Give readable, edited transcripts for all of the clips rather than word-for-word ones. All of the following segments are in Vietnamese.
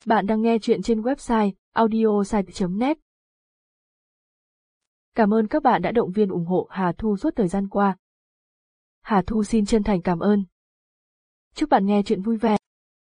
Bạn đang nghe chuyện trên website audiosite.net. Cảm ơn các bạn đã động viên ủng hộ Hà Thu suốt thời gian qua. Hà Thu xin chân thành cảm ơn. Chúc bạn nghe chuyện vui vẻ.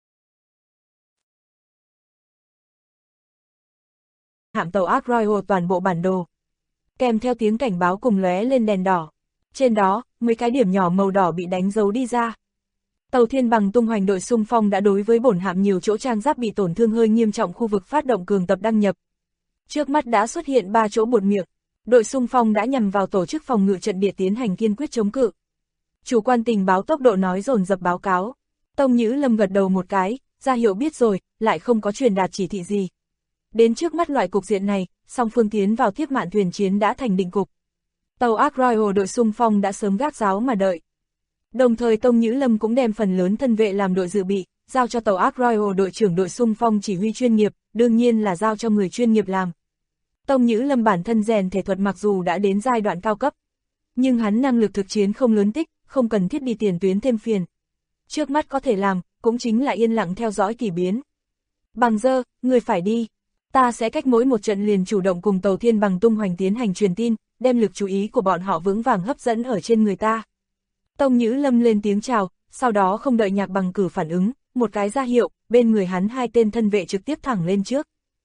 Hạm tàu Ark Royal toàn bộ bản đồ. Kèm theo tiếng cảnh báo cùng lóe lên đèn đỏ. Trên đó, mấy cái điểm nhỏ màu đỏ bị đánh dấu đi ra. Tàu Thiên Bằng tung hoành đội xung phong đã đối với bổn hạm nhiều chỗ trang giáp bị tổn thương hơi nghiêm trọng khu vực phát động cường tập đăng nhập. Trước mắt đã xuất hiện 3 chỗ buột miệng. Đội xung phong đã nhằm vào tổ chức phòng ngự trận địa tiến hành kiên quyết chống cự. Chủ quan tình báo tốc độ nói dồn dập báo cáo. Tông Nhữ Lâm gật đầu một cái, ra hiệu biết rồi, lại không có truyền đạt chỉ thị gì. Đến trước mắt loại cục diện này, song phương tiến vào tiếp mạn thuyền chiến đã thành định cục. Tàu Ark Royal đội xung phong đã sớm gác giáo mà đợi. Đồng thời Tông Nhữ Lâm cũng đem phần lớn thân vệ làm đội dự bị, giao cho tàu Ark Royal đội trưởng đội xung phong chỉ huy chuyên nghiệp, đương nhiên là giao cho người chuyên nghiệp làm. Tông Nhữ Lâm bản thân rèn thể thuật mặc dù đã đến giai đoạn cao cấp, nhưng hắn năng lực thực chiến không lớn tích, không cần thiết đi tiền tuyến thêm phiền. Trước mắt có thể làm, cũng chính là yên lặng theo dõi kỳ biến. Bằng Dơ, người phải đi. Ta sẽ cách mỗi một trận liền chủ động cùng tàu Thiên Bằng tung hoành tiến hành truyền tin, đem lực chú ý của bọn họ vững vàng hấp dẫn ở trên người ta. Tông Nhữ Lâm lên tiếng chào, sau đó không đợi Nhạc Bằng Cử phản ứng, một cái ra hiệu, bên người hắn 2 tên thân vệ trực tiếp thẳng lên trước.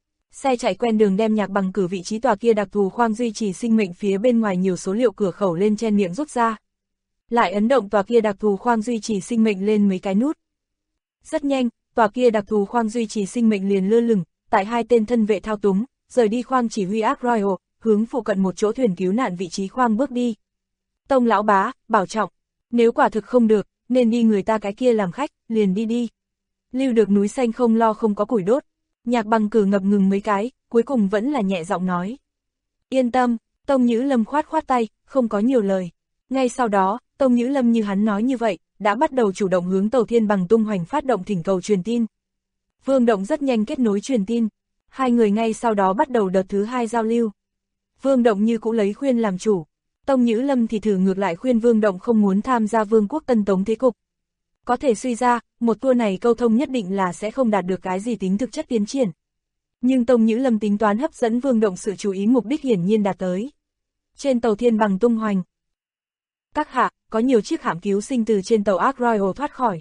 Xe chạy quen đường đem Nhạc Bằng Cử vị trí tòa kia đặc thù khoang duy trì sinh mệnh phía bên ngoài nhiều số liệu cửa khẩu lên trên miệng rút ra. Lại ấn động tòa kia đặc thù khoang duy trì sinh mệnh lên mấy cái nút. Rất nhanh, tòa kia đặc thù khoang duy trì sinh mệnh liền lơ lửng, tại 2 tên thân vệ thao túng, rời đi khoang chỉ huy Ark Royal, hướng phụ cận một chỗ thuyền cứu nạn vị trí khoang bước đi. Tông lão bá, bảo trọng, nếu quả thực không được, nên đi người ta cái kia làm khách, liền đi. Lưu được núi xanh không lo không có củi đốt. Nhạc Bằng Cử ngập ngừng mấy cái, cuối cùng vẫn là nhẹ giọng nói. Yên tâm, Tông Nhữ Lâm khoát tay, không có nhiều lời. Ngay sau đó, Tông Nhữ Lâm như hắn nói như vậy, đã bắt đầu chủ động hướng tàu Thiên Bằng tung hoành phát động thỉnh cầu truyền tin. Vương Động rất nhanh kết nối truyền tin. 2 người ngay sau đó bắt đầu đợt thứ 2 giao lưu. Vương Động như cũng lấy khuyên làm chủ. Tông Nhữ Lâm thì thử ngược lại khuyên Vương Động không muốn tham gia Vương quốc Tân Tống thế cục. Có thể suy ra, một tour này câu thông nhất định là sẽ không đạt được cái gì tính thực chất tiến triển. Nhưng Tông Nhữ Lâm tính toán hấp dẫn Vương Động sự chú ý mục đích hiển nhiên đạt tới. Trên tàu Thiên Bằng tung hoành. Các hạ, có nhiều chiếc hạm cứu sinh từ trên tàu Ark Royal thoát khỏi.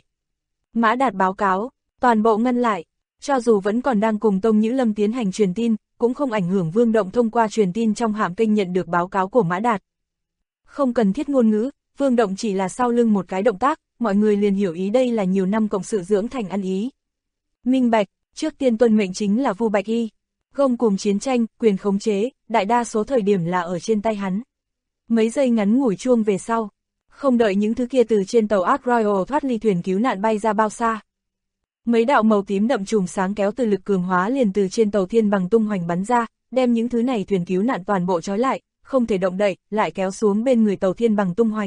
Mã Đạt báo cáo, toàn bộ ngăn lại. Cho dù vẫn còn đang cùng Tông Nhữ Lâm tiến hành truyền tin, cũng không ảnh hưởng Vương Động thông qua truyền tin trong hạm kênh nhận được báo cáo của Mã Đạt. Không cần thiết ngôn ngữ, Vương Động chỉ là sau lưng một cái động tác, mọi người liền hiểu ý đây là nhiều năm cộng sự dưỡng thành ăn ý. Minh bạch, trước tiên tuân mệnh chính là Vu Bạch Y. Gông cùng chiến tranh, quyền khống chế, đại đa số thời điểm là ở trên tay hắn. Mấy giây ngắn ngủi chuông về sau, không đợi những thứ kia từ trên tàu Ark Royal thoát ly thuyền cứu nạn bay ra bao xa. Mấy đạo màu tím đậm chùm sáng kéo từ lực cường hóa liền từ trên tàu Thiên Bằng tung hoành bắn ra, đem những thứ này thuyền cứu nạn toàn bộ trói lại, không thể động đậy, lại kéo xuống bên người tàu Thiên Bằng tung hoành.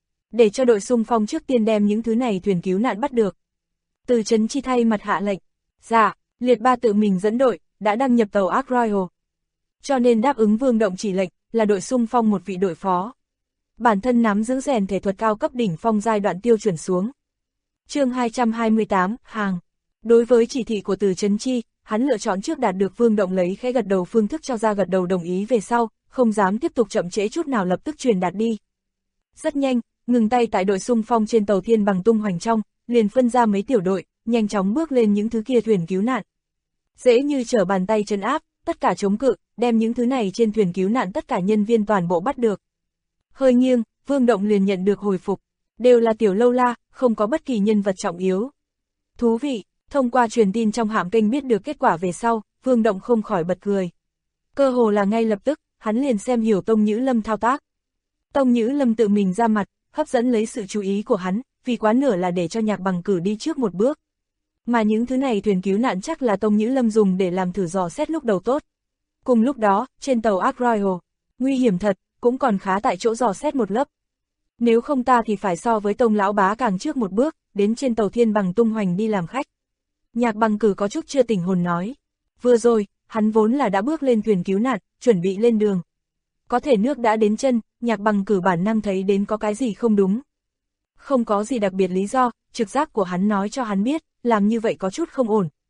Để cho đội xung phong trước tiên đem những thứ này thuyền cứu nạn bắt được. Từ Trấn Chi thay mặt hạ lệnh. Dạ, Liệt Ba tự mình dẫn đội, đã đăng nhập tàu Ark Royal. Cho nên đáp ứng Vương Động chỉ lệnh, là đội xung phong một vị đội phó. Bản thân nắm giữ rèn thể thuật cao cấp đỉnh phong giai đoạn tiêu chuẩn xuống. Chương 228, hàng. Đối với chỉ thị của Từ Trấn Chi, hắn lựa chọn trước đạt được Vương Động lấy khẽ gật đầu phương thức cho ra gật đầu đồng ý về sau, không dám tiếp tục chậm trễ chút nào lập tức truyền đạt đi. Rất nhanh, ngừng tay tại đội xung phong trên tàu Thiên Bằng tung hoành trong, liền phân ra mấy tiểu đội, nhanh chóng bước lên những thứ kia thuyền cứu nạn. Dễ như trở bàn tay trấn áp, tất cả chống cự, đem những thứ này trên thuyền cứu nạn tất cả nhân viên toàn bộ bắt được. Hơi nghiêng, Vương Động liền nhận được hồi phục, đều là tiểu lâu la, không có bất kỳ nhân vật trọng yếu. Thú vị, thông qua truyền tin trong hạm kênh biết được kết quả về sau, Vương Động không khỏi bật cười. Cơ hồ là ngay lập tức, hắn liền xem hiểu Tông Nhữ Lâm thao tác. Tông Nhữ Lâm tự mình ra mặt, hấp dẫn lấy sự chú ý của hắn, vì quá nửa là để cho Nhạc Bằng Cử đi trước một bước. Mà những thứ này thuyền cứu nạn chắc là Tông Nhữ Lâm dùng để làm thử dò xét lúc đầu tốt. Cùng lúc đó, trên tàu Ark Royal, nguy hiểm thật, cũng còn khá tại chỗ dò xét một lớp. Nếu không ta thì phải so với Tông lão bá càng trước một bước, đến trên tàu Thiên Bằng tung hoành đi làm khách. Nhạc Bằng Cử có chút chưa tỉnh hồn nói. Vừa rồi, hắn vốn là đã bước lên thuyền cứu nạn, chuẩn bị lên đường. Có thể nước đã đến chân, Nhạc Bằng Cử bản năng thấy đến có cái gì không đúng. Không có gì đặc biệt lý do, trực giác của hắn nói cho hắn biết, làm như vậy có chút không ổn.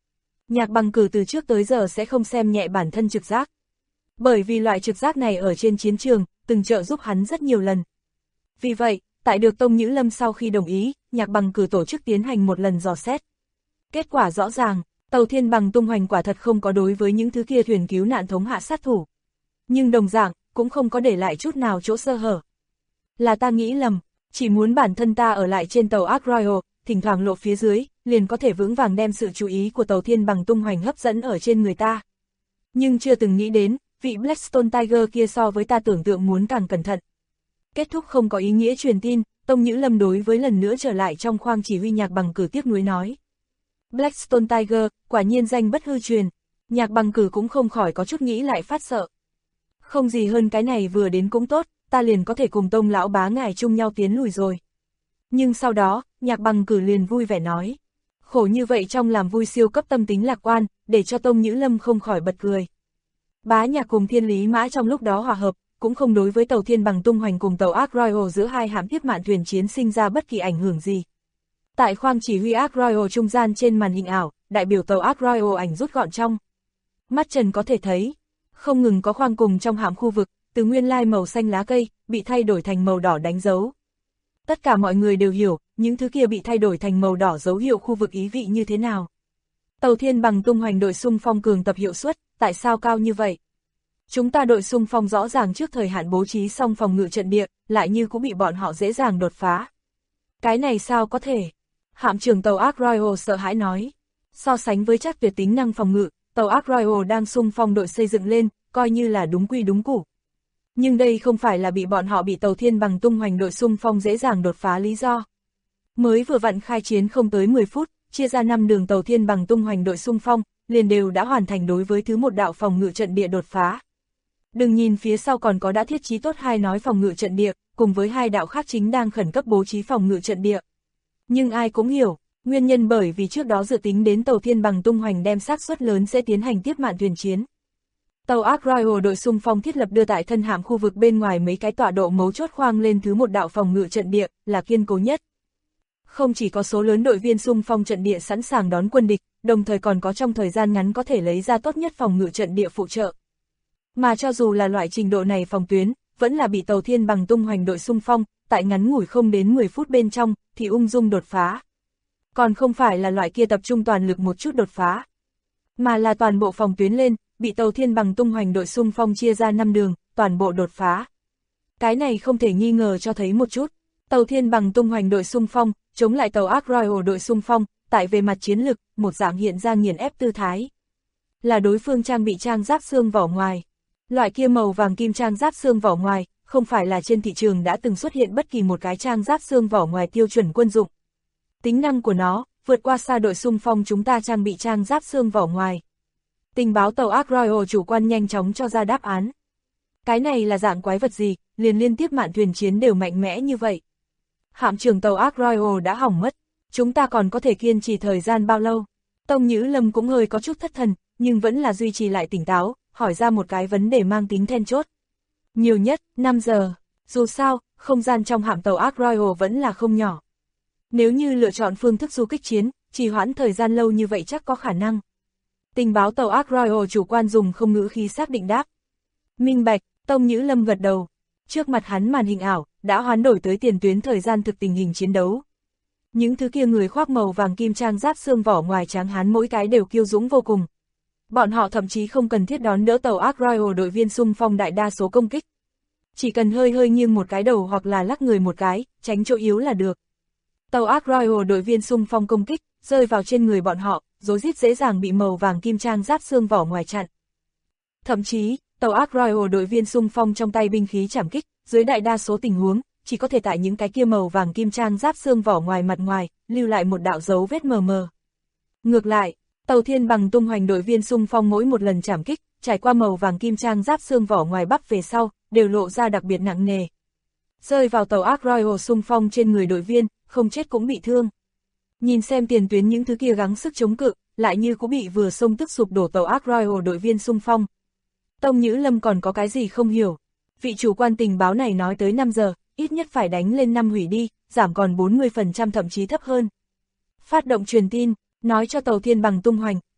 Nhạc Bằng Cử từ trước tới giờ sẽ không xem nhẹ bản thân trực giác. Bởi vì loại trực giác này ở trên chiến trường, từng trợ giúp hắn rất nhiều lần. Vì vậy, tại được Tông Nhữ Lâm sau khi đồng ý, Nhạc Bằng Cử tổ chức tiến hành một lần dò xét. Kết quả rõ ràng, tàu Thiên Bằng tung hoành quả thật không có đối với những thứ kia thuyền cứu nạn thống hạ sát thủ. Nhưng đồng dạng, cũng không có để lại chút nào chỗ sơ hở. Là ta nghĩ lầm, chỉ muốn bản thân ta ở lại trên tàu Ark Royal, thỉnh thoảng lộ phía dưới, liền có thể vững vàng đem sự chú ý của tàu Thiên Bằng tung hoành hấp dẫn ở trên người ta. Nhưng chưa từng nghĩ đến, vị Blackstone Tiger kia so với ta tưởng tượng muốn càng cẩn thận. Kết thúc không có ý nghĩa truyền tin, Tông Nhữ Lâm đối với lần nữa trở lại trong khoang chỉ huy Nhạc Bằng Cử tiếc nuối nói. Blackstone Tiger, quả nhiên danh bất hư truyền. Nhạc Bằng Cử cũng không khỏi có chút nghĩ lại phát sợ. Không gì hơn cái này vừa đến cũng tốt, ta liền có thể cùng Tông lão bá ngài chung nhau tiến lùi rồi. Nhưng sau đó, Nhạc Bằng Cử liền vui vẻ nói. Khổ như vậy trong làm vui siêu cấp tâm tính lạc quan, để cho Tông Nhữ Lâm không khỏi bật cười. Bá Nhạc cùng Thiên Lý Mã trong lúc đó hòa hợp, cũng không đối với tàu Thiên Bằng tung hoành cùng tàu Ark Royal giữa hai hạm tiếp mạn thuyền chiến sinh ra bất kỳ ảnh hưởng gì. Tại khoang chỉ huy Ark Royal trung gian trên màn hình ảo, đại biểu tàu Ark Royal ảnh rút gọn trong. Mắt trần có thể thấy, không ngừng có khoang cùng trong hạm khu vực, từ nguyên lai màu xanh lá cây, bị thay đổi thành màu đỏ đánh dấu. Tất cả mọi người đều hiểu, những thứ kia bị thay đổi thành màu đỏ dấu hiệu khu vực ý vị như thế nào. Tàu Thiên Bằng tung hoành đội xung phong cường tập hiệu suất, tại sao cao như vậy? Chúng ta đội xung phong rõ ràng trước thời hạn bố trí xong phòng ngự trận địa, lại như cũng bị bọn họ dễ dàng đột phá. Cái này sao có thể? Hạm trưởng tàu Ark Royal sợ hãi nói. So sánh với chắc tuyệt tính năng phòng ngự, tàu Ark Royal đang xung phong đội xây dựng lên, coi như là đúng quy đúng củ. Nhưng đây không phải là bị bọn họ bị tàu Thiên Bằng tung hoành đội xung phong dễ dàng đột phá lý do. Mới vừa vặn khai chiến không tới 10 phút, chia ra 5 đường tàu Thiên Bằng tung hoành đội xung phong, liền đều đã hoàn thành đối với thứ một đạo phòng ngự trận địa đột phá. Đừng nhìn phía sau còn có đã thiết trí tốt hai nói phòng ngự trận địa, cùng với hai đạo khác chính đang khẩn cấp bố trí phòng ngự trận địa. Nhưng ai cũng hiểu, nguyên nhân bởi vì trước đó dự tính đến tàu Thiên Bằng tung hoành đem xác suất lớn sẽ tiến hành tiếp mạn thuyền chiến. Tàu Ark Royal đội xung phong thiết lập đưa tại thân hạm khu vực bên ngoài mấy cái tọa độ mấu chốt khoang lên thứ một đạo phòng ngự trận địa, là kiên cố nhất. Không chỉ có số lớn đội viên xung phong trận địa sẵn sàng đón quân địch, đồng thời còn có trong thời gian ngắn có thể lấy ra tốt nhất phòng ngự trận địa phụ trợ. Mà cho dù là loại trình độ này phòng tuyến, vẫn là bị tàu Thiên Bằng tung hoành đội xung phong, tại ngắn ngủi không đến 10 phút bên trong, thì ung dung đột phá. Còn không phải là loại kia tập trung toàn lực một chút đột phá, mà là toàn bộ phòng tuyến lên, bị tàu Thiên Bằng tung hoành đội xung phong chia ra 5 đường, toàn bộ đột phá. Cái này không thể nghi ngờ cho thấy một chút, tàu Thiên Bằng tung hoành đội xung phong, chống lại tàu Ark Royal đội xung phong, tại về mặt chiến lực, một dạng hiện ra nghiền ép tư thái. Là đối phương trang bị trang giáp xương vỏ ngoài. Loại kia màu vàng kim trang giáp xương vỏ ngoài, không phải là trên thị trường đã từng xuất hiện bất kỳ một cái trang giáp xương vỏ ngoài tiêu chuẩn quân dụng. Tính năng của nó, vượt qua xa đội xung phong chúng ta trang bị trang giáp xương vỏ ngoài. Tình báo tàu Ark Royal chủ quan nhanh chóng cho ra đáp án. Cái này là dạng quái vật gì, liền liên tiếp mạn thuyền chiến đều mạnh mẽ như vậy. Hạm trưởng tàu Ark Royal đã hỏng mất, chúng ta còn có thể kiên trì thời gian bao lâu? Tông Nhữ Lâm cũng hơi có chút thất thần, nhưng vẫn là duy trì lại tỉnh táo, hỏi ra một cái vấn đề mang tính then chốt. Nhiều nhất, 5 giờ, dù sao, không gian trong hạm tàu Ark Royal vẫn là không nhỏ. Nếu như lựa chọn phương thức du kích chiến, trì hoãn thời gian lâu như vậy chắc có khả năng. Tình báo tàu Ark Royal chủ quan dùng không ngữ khí xác định đáp. Minh bạch, Tông Nhữ Lâm gật đầu. Trước mặt hắn màn hình ảo, đã hoán đổi tới tiền tuyến thời gian thực tình hình chiến đấu. Những thứ kia người khoác màu vàng kim trang giáp xương vỏ ngoài tráng hán mỗi cái đều kiêu dũng vô cùng. Bọn họ thậm chí không cần thiết đón đỡ tàu Ark Royal đội viên xung phong đại đa số công kích. Chỉ cần hơi hơi nghiêng một cái đầu hoặc là lắc người một cái, tránh chỗ yếu là được. Tàu Ark Royal đội viên xung phong công kích, rơi vào trên người bọn họ, rối rít dễ dàng bị màu vàng kim trang giáp xương vỏ ngoài chặn. Thậm chí, tàu Ark Royal đội viên xung phong trong tay binh khí trảm kích, dưới đại đa số tình huống, chỉ có thể tại những cái kia màu vàng kim trang giáp xương vỏ ngoài mặt ngoài, lưu lại một đạo dấu vết mờ mờ. Ngược lại, tàu Thiên Bằng tung hoành đội viên xung phong mỗi một lần trảm kích, trải qua màu vàng kim trang giáp xương vỏ ngoài bắp về sau, đều lộ ra đặc biệt nặng nề. Rơi vào tàu Ark Royal xung phong trên người đội viên, không chết cũng bị thương. Nhìn xem tiền tuyến những thứ kia gắng sức chống cự, lại như cũng bị vừa xông tức sụp đổ tàu Ark Royal đội viên xung phong. Tông Nhữ Lâm còn có cái gì không hiểu? Vị chủ quan tình báo này nói tới 5 giờ, ít nhất phải đánh lên 5 hủy đi, giảm còn 40% thậm chí thấp hơn. Phát động truyền tin, nói cho tàu Thiên Bằng tung hoành,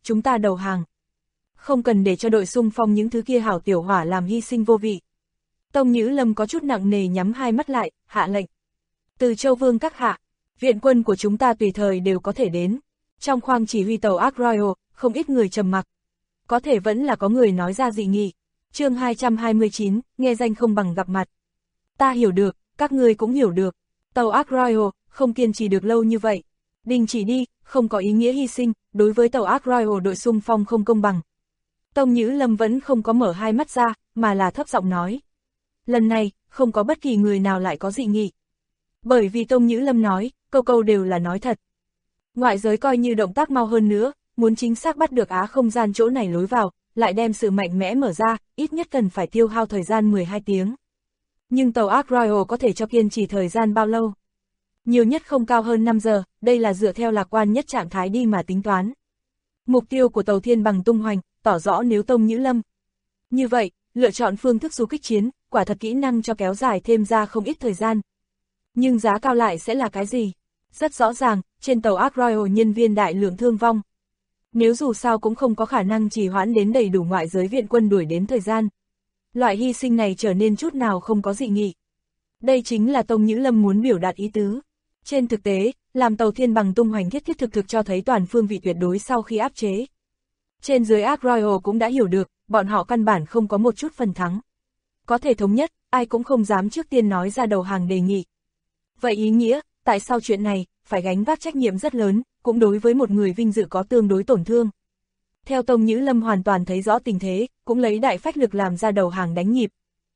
chúng ta đầu hàng. Không cần để cho đội xung phong những thứ kia hảo tiểu hỏa làm hy sinh vô vị. Tông Nhữ Lâm có chút nặng nề nhắm hai mắt lại, hạ lệnh. Từ Châu Vương các hạ, viện quân của chúng ta tùy thời đều có thể đến. Trong khoang chỉ huy tàu Ark Royal, không ít người trầm mặc. Có thể vẫn là có người nói ra dị nghị. Chương 229, nghe danh không bằng gặp mặt. Ta hiểu được, các ngươi cũng hiểu được. Tàu Ark Royal không kiên trì được lâu như vậy. Đình chỉ đi, không có ý nghĩa hy sinh, đối với tàu Ark Royal đội xung phong không công bằng. Tông Nhữ Lâm vẫn không có mở hai mắt ra, mà là thấp giọng nói. Lần này, không có bất kỳ người nào lại có dị nghị. Bởi vì Tông Nhữ Lâm nói, câu câu đều là nói thật. Ngoại giới coi như động tác mau hơn nữa, muốn chính xác bắt được Á không gian chỗ này lối vào, lại đem sự mạnh mẽ mở ra, ít nhất cần phải tiêu hao thời gian 12 tiếng. Nhưng tàu Ark Royal có thể cho kiên trì thời gian bao lâu? Nhiều nhất không cao hơn 5 giờ, đây là dựa theo lạc quan nhất trạng thái đi mà tính toán. Mục tiêu của tàu Thiên Bằng tung hoành, tỏ rõ nếu Tông Nhữ Lâm. Như vậy, lựa chọn phương thức du kích chiến, quả thật kỹ năng cho kéo dài thêm ra không ít thời gian. Nhưng giá cao lại sẽ là cái gì? Rất rõ ràng, trên tàu Ark Royal nhân viên đại lượng thương vong. Nếu dù sao cũng không có khả năng trì hoãn đến đầy đủ ngoại giới viện quân đuổi đến thời gian. Loại hy sinh này trở nên chút nào không có dị nghị. Đây chính là Tông Nhữ Lâm muốn biểu đạt ý tứ. Trên thực tế, làm tàu Thiên Bằng tung hoành thiết thực cho thấy toàn phương vị tuyệt đối sau khi áp chế. Trên dưới Ark Royal cũng đã hiểu được, bọn họ căn bản không có một chút phần thắng. Có thể thống nhất, ai cũng không dám trước tiên nói ra đầu hàng đề nghị. Vậy ý nghĩa, tại sao chuyện này, phải gánh vác trách nhiệm rất lớn, cũng đối với một người vinh dự có tương đối tổn thương. Theo Tông Nhữ Lâm hoàn toàn thấy rõ tình thế, cũng lấy đại phách lực làm ra đầu hàng đánh nhịp.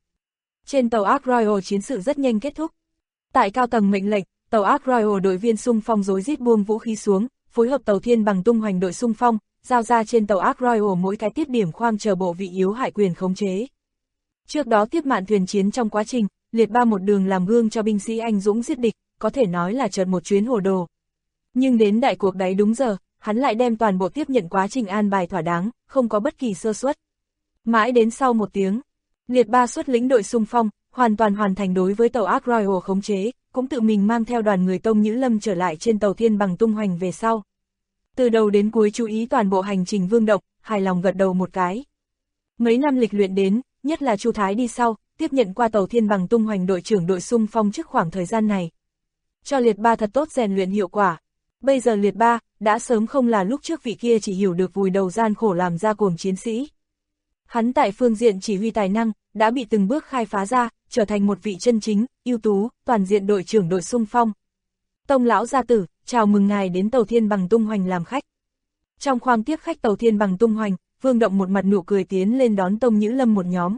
Trên tàu Ark Royal chiến sự rất nhanh kết thúc. Tại cao tầng mệnh lệnh, tàu Ark Royal đội viên xung phong rối rít buông vũ khí xuống, phối hợp tàu Thiên Bằng tung hoành đội xung phong, giao ra trên tàu Ark Royal mỗi cái tiếp điểm khoang chờ bộ vị yếu hại quyền khống chế. Trước đó tiếp mạn thuyền chiến trong quá trình, Liệt Ba một đường làm gương cho binh sĩ anh dũng giết địch, có thể nói là chợt một chuyến hồ đồ. Nhưng đến đại cuộc đấy đúng giờ, hắn lại đem toàn bộ tiếp nhận quá trình an bài thỏa đáng, không có bất kỳ sơ suất. Mãi đến sau một tiếng, Liệt Ba xuất lĩnh đội xung phong, hoàn toàn hoàn thành đối với tàu Ark Royal khống chế, cũng tự mình mang theo đoàn người Tông Nhữ Lâm trở lại trên tàu Thiên Bằng tung hoành về sau. Từ đầu đến cuối chú ý toàn bộ hành trình Vương Độc, hài lòng gật đầu một cái. Mấy năm lịch luyện đến, nhất là Chu Thái đi sau, tiếp nhận qua tàu Thiên Bằng tung hoành đội trưởng đội xung phong trước khoảng thời gian này. Cho Liệt Ba thật tốt rèn luyện hiệu quả. Bây giờ Liệt Ba, đã sớm không là lúc trước vị kia chỉ hiểu được vùi đầu gian khổ làm ra cuồng chiến sĩ. Hắn tại phương diện chỉ huy tài năng, đã bị từng bước khai phá ra, trở thành một vị chân chính, ưu tú, toàn diện đội trưởng đội xung phong. Tông lão gia tử, chào mừng ngài đến tàu Thiên Bằng tung hoành làm khách. Trong khoang tiếp khách tàu Thiên Bằng tung hoành, Vương Động một mặt nụ cười tiến lên đón Tông Nhữ Lâm một nhóm.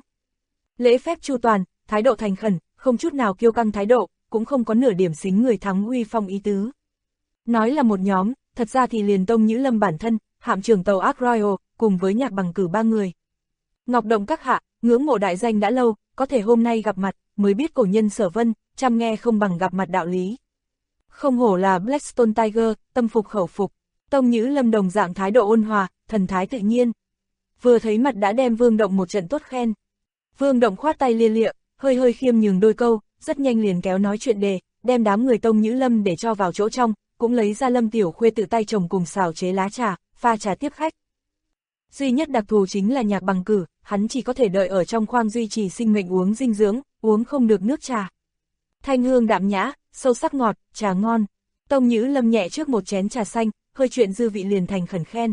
Lễ phép chu toàn, thái độ thành khẩn, không chút nào kiêu căng thái độ, cũng không có nửa điểm xính người thắng uy phong ý tứ. Nói là một nhóm, thật ra thì liền Tông Nhữ Lâm bản thân, hạm trưởng tàu Ark Royal, cùng với Nhạc Bằng Cử ba người. Ngọc Động các hạ, ngưỡng mộ đại danh đã lâu, có thể hôm nay gặp mặt, mới biết cổ nhân Sở Vân, chăm nghe không bằng gặp mặt đạo lý. Không hổ là Blackstone Tiger, tâm phục khẩu phục. Tông Nhữ Lâm đồng dạng thái độ ôn hòa, thần thái tự nhiên. Vừa thấy mặt đã đem Vương Động một trận tốt khen. Vương Động khoát tay lia lịa, hơi khiêm nhường đôi câu, rất nhanh liền kéo nói chuyện đề, đem đám người Tông Nhữ Lâm để cho vào chỗ trong, cũng lấy ra Lâm Tiểu Khuê tự tay trồng cùng xào chế lá trà, pha trà tiếp khách. Duy nhất đặc thù chính là Nhạc Bằng Cử, hắn chỉ có thể đợi ở trong khoang duy trì sinh mệnh uống dinh dưỡng, uống không được nước trà. Thanh hương đạm nhã, sâu sắc ngọt, trà ngon. Tông Nhữ Lâm nhẹ trước một chén trà xanh, hơi chuyện dư vị liền thành khẩn khen.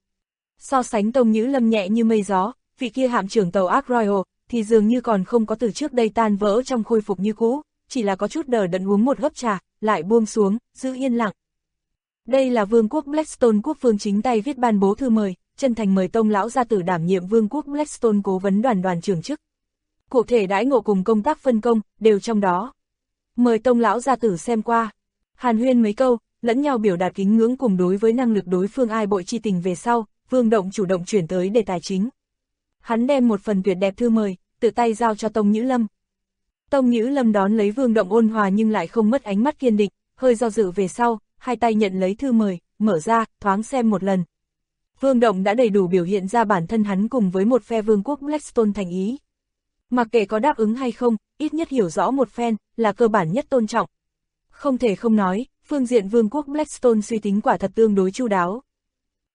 So sánh Tông Nhữ Lâm nhẹ như mây gió, vị kia hạm trưởng tàu Ark Royal, thì dường như còn không có từ trước đây tan vỡ trong khôi phục như cũ, chỉ là có chút đờ đẫn uống một hớp trà, lại buông xuống, giữ yên lặng. Đây là Vương quốc Blackstone quốc vương chính tay viết ban bố thư mời, chân thành mời Tông lão gia tử đảm nhiệm Vương quốc Blackstone cố vấn đoàn trưởng chức. Cụ thể đãi ngộ cùng công tác phân công, đều trong đó. Mời Tông lão gia tử xem qua. Hàn huyên mấy câu, lẫn nhau biểu đạt kính ngưỡng cùng đối với năng lực đối phương ai bội chi tình về sau, Vương Động chủ động chuyển tới đề tài chính. Hắn đem một phần tuyệt đẹp thư mời, tự tay giao cho Tông Nhữ Lâm. Tông Nhữ Lâm đón lấy Vương Động ôn hòa nhưng lại không mất ánh mắt kiên định, hơi do dự về sau, hai tay nhận lấy thư mời, mở ra, thoáng xem một lần. Vương Động đã đầy đủ biểu hiện ra bản thân hắn cùng với một phe Vương quốc Blackstone thành ý. Mặc kệ có đáp ứng hay không, ít nhất hiểu rõ một phen, là cơ bản nhất tôn trọng. Không thể không nói, phương diện Vương quốc Blackstone suy tính quả thật tương đối chu đáo.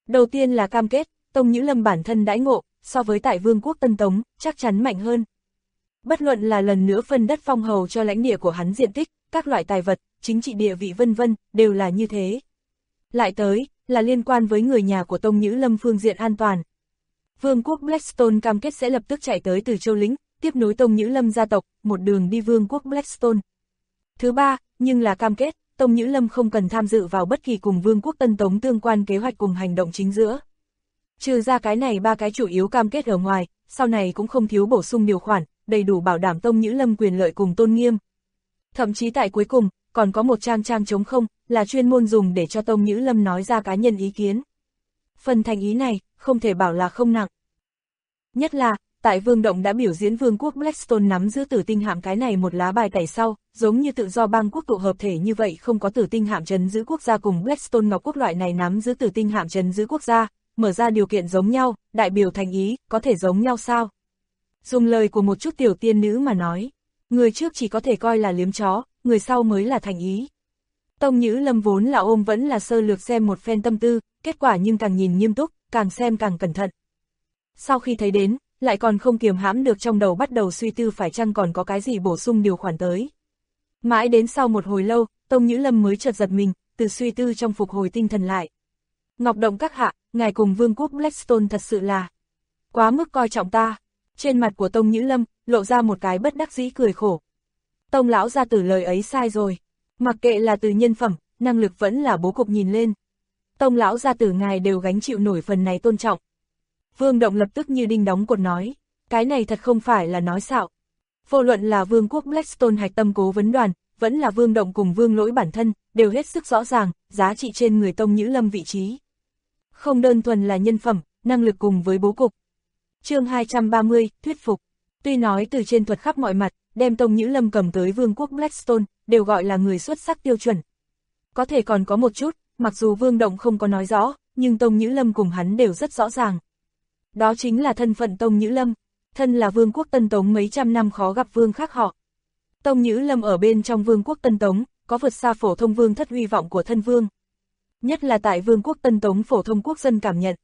Đầu tiên là cam kết, Tông Nhữ Lâm bản thân đãi ngộ, so với tại Vương quốc Tân Tống, chắc chắn mạnh hơn. Bất luận là lần nữa phân đất phong hầu cho lãnh địa của hắn diện tích, các loại tài vật, chính trị địa vị vân vân, đều là như thế. Lại tới, là liên quan với người nhà của Tông Nhữ Lâm phương diện an toàn. Vương quốc Blackstone cam kết sẽ lập tức chạy tới Từ Châu Lĩnh, tiếp nối Tông Nhữ Lâm gia tộc, một đường đi Vương quốc Blackstone. Thứ ba, nhưng là cam kết, Tông Nhữ Lâm không cần tham dự vào bất kỳ cùng Vương quốc Tân Tống tương quan kế hoạch cùng hành động chính giữa. Trừ ra cái này ba cái chủ yếu cam kết ở ngoài, sau này cũng không thiếu bổ sung điều khoản, đầy đủ bảo đảm Tông Nhữ Lâm quyền lợi cùng tôn nghiêm. Thậm chí tại cuối cùng, còn có một trang trống không, là chuyên môn dùng để cho Tông Nhữ Lâm nói ra cá nhân ý kiến. Phần thành ý này, không thể bảo là không nặng. Nhất là, tại Vương Động đã biểu diễn Vương quốc Blackstone nắm giữ Tử Tinh Hạm cái này một lá bài tẩy sau, giống như tự do bang quốc tụ hợp thể như vậy không có Tử Tinh Hạm trấn giữ quốc gia cùng Blackstone Ngọc quốc loại này nắm giữ Tử Tinh Hạm trấn giữ quốc gia, mở ra điều kiện giống nhau, đại biểu thành ý, có thể giống nhau sao? Dùng lời của một chút tiểu tiên nữ mà nói, người trước chỉ có thể coi là liếm chó, người sau mới là thành ý. Tông Nhữ Lâm vốn là ôm vẫn là sơ lược xem một phen tâm tư, kết quả nhưng càng nhìn nghiêm túc, càng xem càng cẩn thận. Sau khi thấy đến, lại còn không kiềm hãm được trong đầu bắt đầu suy tư phải chăng còn có cái gì bổ sung điều khoản tới. Mãi đến sau một hồi lâu, Tông Nhữ Lâm mới chợt giật mình, từ suy tư trong phục hồi tinh thần lại. Ngọc Động các hạ, ngài cùng Vương quốc Blackstone thật sự là quá mức coi trọng ta. Trên mặt của Tông Nhữ Lâm, lộ ra một cái bất đắc dĩ cười khổ. Tông lão gia tử lời ấy sai rồi. Mặc kệ là từ nhân phẩm, năng lực vẫn là bố cục nhìn lên. Tông lão gia tử ngài đều gánh chịu nổi phần này tôn trọng. Vương Động lập tức như đinh đóng cột nói, cái này thật không phải là nói xạo. Vô luận là Vương quốc Blackstone hạch tâm cố vấn đoàn, vẫn là Vương Động cùng Vương Lỗi bản thân, đều hết sức rõ ràng, giá trị trên người Tông Nhữ Lâm vị trí. Không đơn thuần là nhân phẩm, năng lực cùng với bố cục. Chương 230, thuyết phục. Tuy nói từ trên thuật khắp mọi mặt, đem Tông Nhữ Lâm cầm tới Vương quốc Blackstone, đều gọi là người xuất sắc tiêu chuẩn. Có thể còn có một chút, mặc dù Vương Động không có nói rõ, nhưng Tông Nhữ Lâm cùng hắn đều rất rõ ràng. Đó chính là thân phận Tông Nhữ Lâm, thân là Vương quốc Tân Tống mấy trăm năm khó gặp vương khác họ. Tông Nhữ Lâm ở bên trong Vương quốc Tân Tống, có vượt xa phổ thông vương thất uy vọng của thân vương. Nhất là tại Vương quốc Tân Tống phổ thông quốc dân cảm nhận.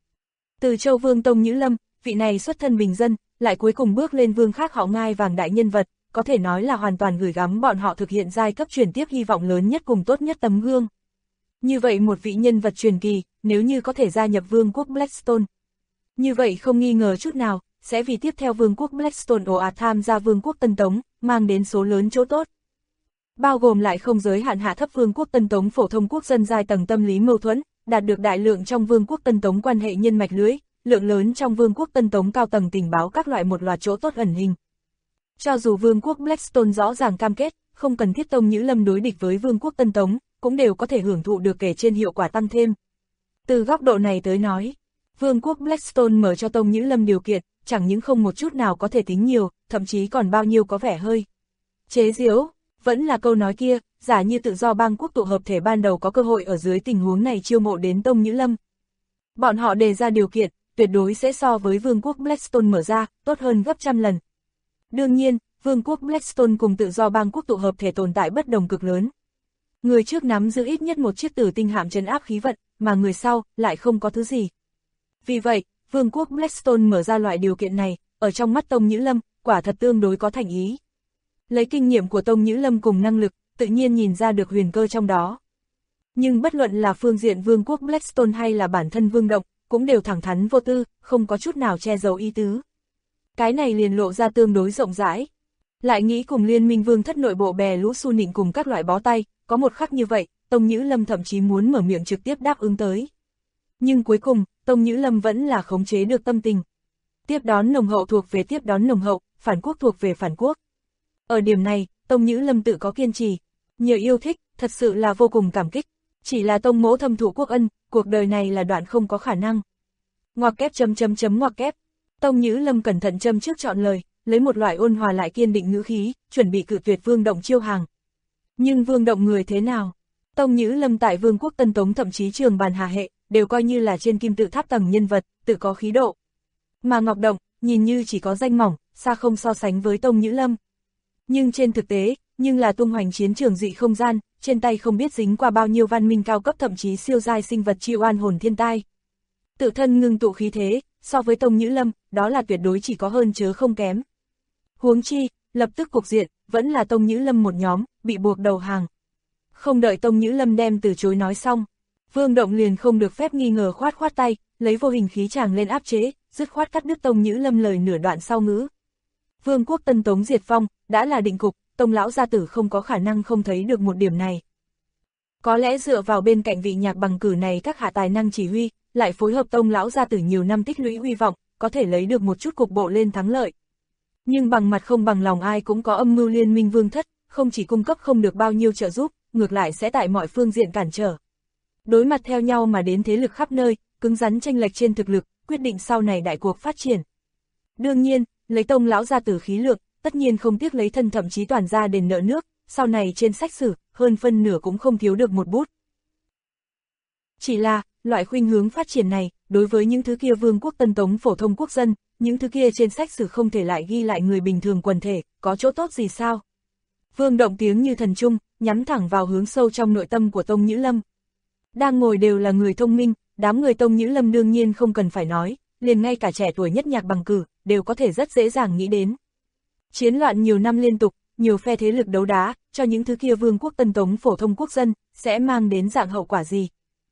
Từ Châu Vương Tông Nhữ Lâm, vị này xuất thân bình dân, lại cuối cùng bước lên vương khác họ ngai vàng đại nhân vật, có thể nói là hoàn toàn gửi gắm bọn họ thực hiện giai cấp truyền tiếp hy vọng lớn nhất cùng tốt nhất tấm gương. Như vậy một vị nhân vật truyền kỳ, nếu như có thể gia nhập Vương quốc Blackstone, như vậy không nghi ngờ chút nào, sẽ vì tiếp theo Vương quốc Blackstone ồ ạt tham gia Vương quốc Tân Tống, mang đến số lớn chỗ tốt. Bao gồm lại không giới hạn hạ thấp Vương quốc Tân Tống phổ thông quốc dân giai tầng tâm lý mâu thuẫn, đạt được đại lượng trong Vương quốc Tân Tống quan hệ nhân mạch lưới, lượng lớn trong Vương quốc Tân Tống cao tầng tình báo các loại một loạt chỗ tốt ẩn hình. Cho dù Vương quốc Blackstone rõ ràng cam kết, không cần thiết Tông Nhữ Lâm đối địch với Vương quốc Tân Tống, cũng đều có thể hưởng thụ được kể trên hiệu quả tăng thêm. Từ góc độ này tới nói, Vương quốc Blackstone mở cho Tông Nhữ Lâm điều kiện, chẳng những không một chút nào có thể tính nhiều, thậm chí còn bao nhiêu có vẻ hơi chế giễu. Vẫn là câu nói kia, giả như tự do bang quốc tụ hợp thể ban đầu có cơ hội ở dưới tình huống này chiêu mộ đến Tông Nhữ Lâm. Bọn họ đề ra điều kiện, tuyệt đối sẽ so với Vương quốc Blackstone mở ra, tốt hơn gấp trăm lần. Đương nhiên, Vương quốc Blackstone cùng tự do bang quốc tụ hợp thể tồn tại bất đồng cực lớn. Người trước nắm giữ ít nhất một chiếc Tử Tinh Hạm trấn áp khí vận, mà người sau lại không có thứ gì. Vì vậy, Vương quốc Blackstone mở ra loại điều kiện này, ở trong mắt Tông Nhữ Lâm, quả thật tương đối có thành ý. Lấy kinh nghiệm của Tông Nhữ Lâm cùng năng lực, tự nhiên nhìn ra được huyền cơ trong đó. Nhưng bất luận là phương diện Vương quốc Blackstone hay là bản thân Vương Động, cũng đều thẳng thắn vô tư, không có chút nào che giấu ý tứ. Cái này liền lộ ra tương đối rộng rãi. Lại nghĩ cùng liên minh vương thất nội bộ bè lũ su nịnh cùng các loại bó tay, có một khắc như vậy, Tông Nhữ Lâm thậm chí muốn mở miệng trực tiếp đáp ứng tới. Nhưng cuối cùng, Tông Nhữ Lâm vẫn là khống chế được tâm tình. Tiếp đón nồng hậu thuộc về tiếp đón nồng hậu, phản quốc thuộc về phản quốc. Ở điểm này, Tông Nhữ Lâm tự có kiên trì, nhờ yêu thích, thật sự là vô cùng cảm kích. Chỉ là Tông mỗ thâm thụ quốc ân, cuộc đời này là đoạn không có khả năng. Ngoặc kép ngoặc kép. Tông Nhữ Lâm cẩn thận châm trước chọn lời, lấy một loại ôn hòa lại kiên định ngữ khí, chuẩn bị cự tuyệt Vương Động chiêu hàng. Nhưng Vương Động người thế nào? Tông Nhữ Lâm tại Vương quốc Tân Tống thậm chí trường bàn hà hệ, đều coi như là trên kim tự tháp tầng nhân vật, tự có khí độ. Mà Ngọc Động, nhìn như chỉ có danh mỏng, xa không so sánh với Tông Nhữ Lâm. Nhưng trên thực tế, nhưng là tung hoành chiến trường dị không gian, trên tay không biết dính qua bao nhiêu văn minh cao cấp thậm chí siêu giai sinh vật chịu oan hồn thiên tai. tự thân ngưng tụ khí thế, so với Tông Nhữ Lâm, đó là tuyệt đối chỉ có hơn chớ không kém. Huống chi, lập tức cục diện, vẫn là Tông Nhữ Lâm một nhóm, bị buộc đầu hàng. Không đợi Tông Nhữ Lâm đem từ chối nói xong, Vương Động liền không được phép nghi ngờ khoát khoát tay, lấy vô hình khí tràng lên áp chế, dứt khoát cắt đứt Tông Nhữ Lâm lời nửa đoạn sau ngữ. Vương quốc Tân Tống diệt vong, đã là định cục, Tông lão gia tử không có khả năng không thấy được một điểm này. Có lẽ dựa vào bên cạnh vị Nhạc Bằng Cử này các hạ tài năng chỉ huy, lại phối hợp Tông lão gia tử nhiều năm tích lũy hy vọng, có thể lấy được một chút cục bộ lên thắng lợi. Nhưng bằng mặt không bằng lòng ai cũng có âm mưu liên minh vương thất, không chỉ cung cấp không được bao nhiêu trợ giúp, ngược lại sẽ tại mọi phương diện cản trở. Đối mặt theo nhau mà đến thế lực khắp nơi, cứng rắn chênh lệch trên thực lực, quyết định sau này đại cuộc phát triển. Đương nhiên, lấy Tông lão gia tử khí lượng, tất nhiên không tiếc lấy thân thậm chí toàn ra đền nợ nước, sau này trên sách sử, hơn phân nửa cũng không thiếu được một bút. Chỉ là, loại khuynh hướng phát triển này, đối với những thứ kia vương quốc Tân Tống phổ thông quốc dân, những thứ kia trên sách sử không thể lại ghi lại người bình thường quần thể, có chỗ tốt gì sao? Vương Động tiếng như thần trung, nhắm thẳng vào hướng sâu trong nội tâm của Tông Nhữ Lâm. Đang ngồi đều là người thông minh, đám người Tông Nhữ Lâm đương nhiên không cần phải nói, liền ngay cả trẻ tuổi nhất Nhạc Bằng Cử, đều có thể rất dễ dàng nghĩ đến. Chiến loạn nhiều năm liên tục, nhiều phe thế lực đấu đá, cho những thứ kia vương quốc Tân Tống phổ thông quốc dân, sẽ mang đến dạng hậu quả gì.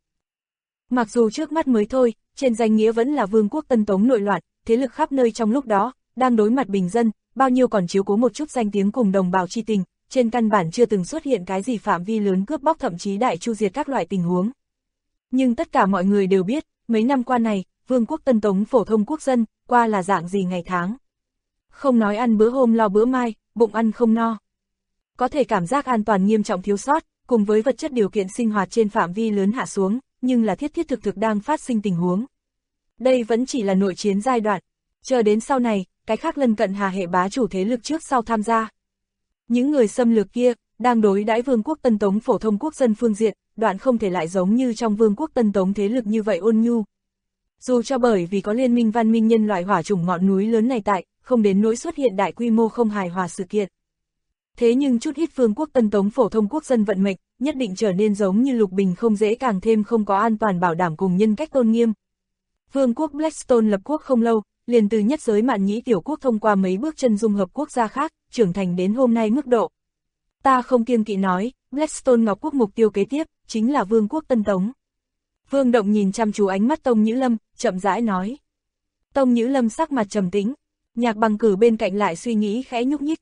Mặc dù trước mắt mới thôi, trên danh nghĩa vẫn là vương quốc Tân Tống nội loạn, thế lực khắp nơi trong lúc đó, đang đối mặt bình dân, bao nhiêu còn chiếu cố một chút danh tiếng cùng đồng bào chi tình, trên căn bản chưa từng xuất hiện cái gì phạm vi lớn cướp bóc thậm chí đại chu diệt các loại tình huống. Nhưng tất cả mọi người đều biết, mấy năm qua này, vương quốc Tân Tống phổ thông quốc dân, qua là dạng gì ngày tháng. Không nói ăn bữa hôm lo bữa mai, bụng ăn không no. Có thể cảm giác an toàn nghiêm trọng thiếu sót, cùng với vật chất điều kiện sinh hoạt trên phạm vi lớn hạ xuống, nhưng là thiết thực đang phát sinh tình huống. Đây vẫn chỉ là nội chiến giai đoạn, chờ đến sau này, cái khác lân cận hà hệ bá chủ thế lực trước sau tham gia. Những người xâm lược kia, đang đối đãi vương quốc Tân Tống phổ thông quốc dân phương diện, đoạn không thể lại giống như trong vương quốc Tân Tống thế lực như vậy ôn nhu. Dù cho bởi vì có liên minh văn minh nhân loại hỏa chủng ngọn núi lớn này tại, không đến nỗi xuất hiện đại quy mô không hài hòa sự kiện. Thế nhưng chút ít vương quốc Tân Tống phổ thông quốc dân vận mệnh, nhất định trở nên giống như lục bình không dễ càng thêm không có an toàn bảo đảm cùng nhân cách tôn nghiêm. Vương quốc Blackstone lập quốc không lâu, liền từ nhất giới mạn nhĩ tiểu quốc thông qua mấy bước chân dung hợp quốc gia khác, trưởng thành đến hôm nay mức độ. Ta không kiêng kỵ nói, Blackstone Ngọc quốc mục tiêu kế tiếp, chính là vương quốc Tân Tống. Vương Động nhìn chăm chú ánh mắt Tông Nhữ Lâm, chậm rãi nói. Tông Nhữ Lâm sắc mặt trầm tĩnh, Nhạc Bằng Cử bên cạnh lại suy nghĩ khẽ nhúc nhích.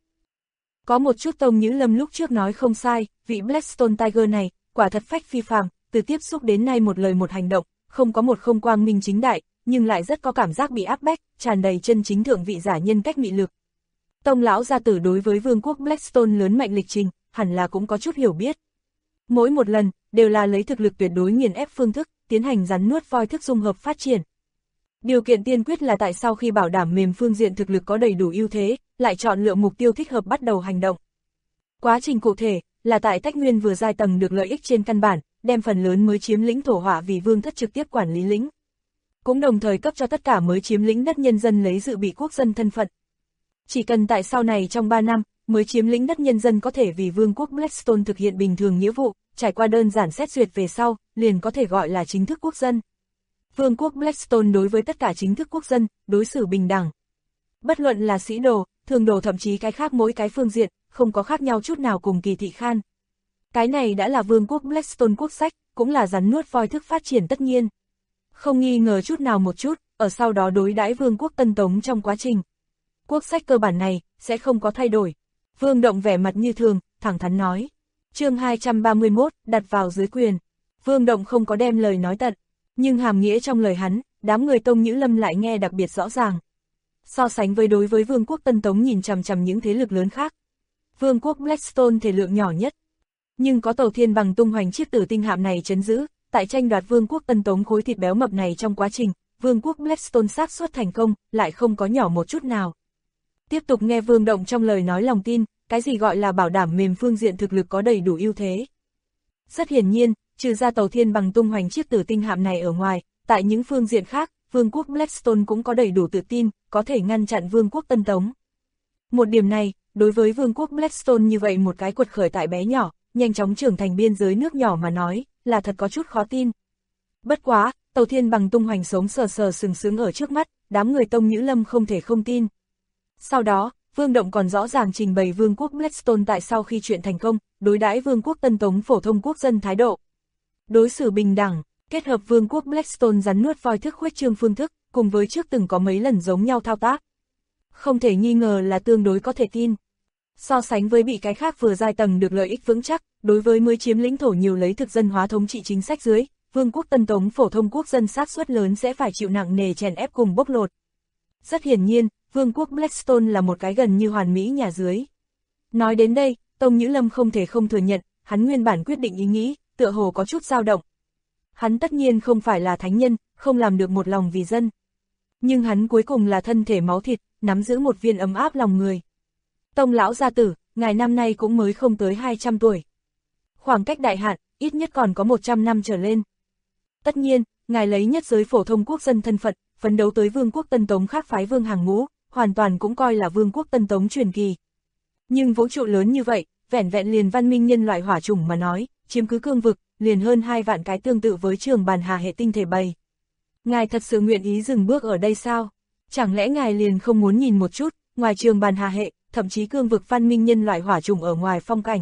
Có một chút Tông Nhữ Lâm lúc trước nói không sai, vị Blackstone Tiger này, quả thật phách phi phàm, từ tiếp xúc đến nay một lời một hành động, không có một không quang minh chính đại, nhưng lại rất có cảm giác bị áp bách, tràn đầy chân chính thượng vị giả nhân cách mị lực. Tông lão gia tử đối với vương quốc Blackstone lớn mạnh lịch trình, hẳn là cũng có chút hiểu biết. Mỗi một lần, đều là lấy thực lực tuyệt đối nghiền ép phương thức, tiến hành rắn nuốt voi thức dung hợp phát triển. Điều kiện tiên quyết là tại sau khi bảo đảm mềm phương diện thực lực có đầy đủ ưu thế, lại chọn lựa mục tiêu thích hợp bắt đầu hành động. Quá trình cụ thể, là tại Tách Nguyên vừa giai tầng được lợi ích trên căn bản, đem phần lớn mới chiếm lĩnh thổ hỏa vì vương thất trực tiếp quản lý lĩnh. Cũng đồng thời cấp cho tất cả mới chiếm lĩnh đất nhân dân lấy dự bị quốc dân thân phận. Chỉ cần tại sau này trong 3 năm, mới chiếm lĩnh đất nhân dân có thể vì vương quốc Blackstone thực hiện bình thường nghĩa vụ, trải qua đơn giản xét duyệt về sau, liền có thể gọi là chính thức quốc dân. Vương quốc Blackstone đối với tất cả chính thức quốc dân, đối xử bình đẳng. Bất luận là sĩ đồ, thường đồ thậm chí cái khác mỗi cái phương diện, không có khác nhau chút nào cùng Kỳ Thị Khan. Cái này đã là vương quốc Blackstone quốc sách, cũng là rắn nuốt voi thức phát triển tất nhiên. Không nghi ngờ chút nào một chút, ở sau đó đối đãi vương quốc Tân Tống trong quá trình. Quốc sách cơ bản này, sẽ không có thay đổi. Vương Động vẻ mặt như thường, thẳng thắn nói. Chương 231, đặt vào dưới quyền. Vương Động không có đem lời nói tận, nhưng hàm nghĩa trong lời hắn, đám người Tông Nhữ Lâm lại nghe đặc biệt rõ ràng. So sánh với đối với vương quốc Tân Tống nhìn chằm chằm những thế lực lớn khác. Vương quốc Blackstone thể lượng nhỏ nhất. Nhưng có Tàu Thiên Bằng tung hoành chiếc tử tinh hạm này trấn giữ, tại tranh đoạt vương quốc Tân Tống khối thịt béo mập này trong quá trình, vương quốc Blackstone xác suất thành công, lại không có nhỏ một chút nào. Tiếp tục nghe Vương Động trong lời nói lòng tin, cái gì gọi là bảo đảm mềm phương diện thực lực có đầy đủ ưu thế. Rất hiển nhiên, trừ ra Tàu Thiên Bằng tung hoành chiếc tử tinh hạm này ở ngoài, tại những phương diện khác, vương quốc Blackstone cũng có đầy đủ tự tin, có thể ngăn chặn vương quốc Tân Tống. Một điểm này, đối với vương quốc Blackstone như vậy một cái quật khởi tại bé nhỏ, nhanh chóng trưởng thành biên giới nước nhỏ mà nói, là thật có chút khó tin. Bất quá, Tàu Thiên Bằng tung hoành sống sờ sờ sừng sững ở trước mắt, đám người Tông Nhữ Lâm không thể không tin. Sau đó, Vương Động còn rõ ràng trình bày Vương quốc Blackstone tại sau khi chuyện thành công, đối đãi Vương quốc Tân Tống phổ thông quốc dân thái độ. Đối xử bình đẳng, kết hợp Vương quốc Blackstone rắn nuốt voi thức khuếch trương phương thức, cùng với trước từng có mấy lần giống nhau thao tác. Không thể nghi ngờ là tương đối có thể tin. So sánh với bị cái khác vừa giai tầng được lợi ích vững chắc, đối với mới chiếm lĩnh thổ nhiều lấy thực dân hóa thống trị chính sách dưới, Vương quốc Tân Tống phổ thông quốc dân xác suất lớn sẽ phải chịu nặng nề chèn ép cùng bóc lột. Rất hiển nhiên, Vương quốc Blackstone là một cái gần như hoàn mỹ nhà dưới. Nói đến đây, Tông Nhữ Lâm không thể không thừa nhận, hắn nguyên bản quyết định ý nghĩ, tựa hồ có chút dao động. Hắn tất nhiên không phải là thánh nhân, không làm được một lòng vì dân. Nhưng hắn cuối cùng là thân thể máu thịt, nắm giữ một viên ấm áp lòng người. Tông lão gia tử, ngài năm nay cũng mới không tới 200 tuổi. Khoảng cách đại hạn, ít nhất còn có 100 năm trở lên. Tất nhiên, ngài lấy nhất giới phổ thông quốc dân thân phận, phấn đấu tới Vương quốc Tân Tống khác phái vương hàng ngũ, hoàn toàn cũng coi là Vương quốc Tân Tống truyền kỳ. Nhưng vũ trụ lớn như vậy, vẻn vẹn liền văn minh nhân loại hỏa chủng mà nói, chiếm cứ cương vực, liền hơn 2 vạn cái tương tự với trường bàn hà hệ tinh thể bầy. Ngài thật sự nguyện ý dừng bước ở đây sao? Chẳng lẽ ngài liền không muốn nhìn một chút, ngoài trường bàn hà hệ, thậm chí cương vực văn minh nhân loại hỏa chủng ở ngoài phong cảnh?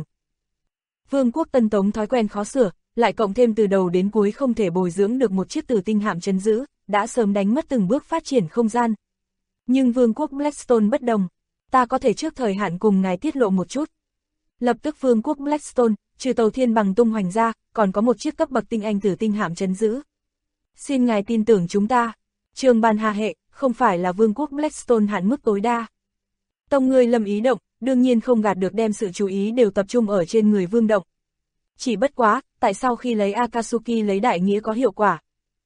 Vương quốc Tân Tống thói quen khó sửa, lại cộng thêm từ đầu đến cuối không thể bồi dưỡng được một chiếc tử tinh hạm trấn giữ, đã sớm đánh mất từng bước phát triển không gian. Nhưng Vương quốc Blackstone bất đồng, ta có thể trước thời hạn cùng ngài tiết lộ một chút. Lập tức Vương quốc Blackstone, trừ tàu Thiên Bằng tung hoành ra, còn có một chiếc cấp bậc tinh anh tử tinh hạm trấn giữ. Xin ngài tin tưởng chúng ta, trường bàn hà hệ, không phải là Vương quốc Blackstone hạn mức tối đa. Tông người Lâm ý động, đương nhiên không gạt được đem sự chú ý đều tập trung ở trên người Vương Động. Chỉ bất quá, tại sao khi lấy Akatsuki lấy đại nghĩa có hiệu quả?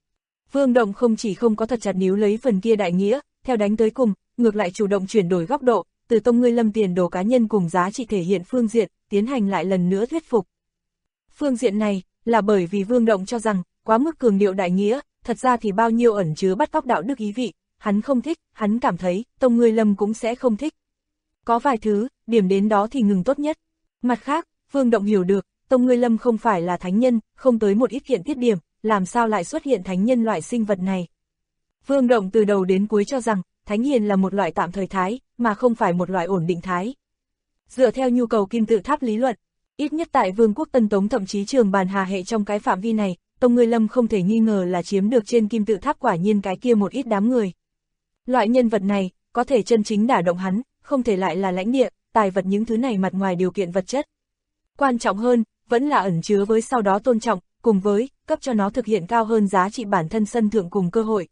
Vương Động không chỉ không có thật chặt níu lấy phần kia đại nghĩa, theo đánh tới cùng, ngược lại chủ động chuyển đổi góc độ, từ Tông ngươi Lâm tiền đồ cá nhân cùng giá trị thể hiện phương diện, tiến hành lại lần nữa thuyết phục. Phương diện này, là bởi vì Vương Động cho rằng, quá mức cường điệu đại nghĩa, thật ra thì bao nhiêu ẩn chứa bắt cóc đạo đức ý vị, hắn không thích, hắn cảm thấy, Tông ngươi Lâm cũng sẽ không thích. Có vài thứ, điểm đến đó thì ngừng tốt nhất. Mặt khác, Vương Động hiểu được, Tông ngươi Lâm không phải là thánh nhân, không tới một ít kiện tiết điểm, làm sao lại xuất hiện thánh nhân loại sinh vật này. Vương Động từ đầu đến cuối cho rằng, thánh hiền là một loại tạm thời thái, mà không phải một loại ổn định thái. Dựa theo nhu cầu kim tự tháp lý luận, ít nhất tại Vương quốc Tân Tống thậm chí trường bàn hà hệ trong cái phạm vi này, Tông ngươi Lâm không thể nghi ngờ là chiếm được trên kim tự tháp quả nhiên cái kia một ít đám người. Loại nhân vật này, có thể chân chính đả động hắn, không thể lại là lãnh địa, tài vật những thứ này mặt ngoài điều kiện vật chất. Quan trọng hơn, vẫn là ẩn chứa với sau đó tôn trọng, cùng với, cấp cho nó thực hiện cao hơn giá trị bản thân sân thượng cùng cơ hội.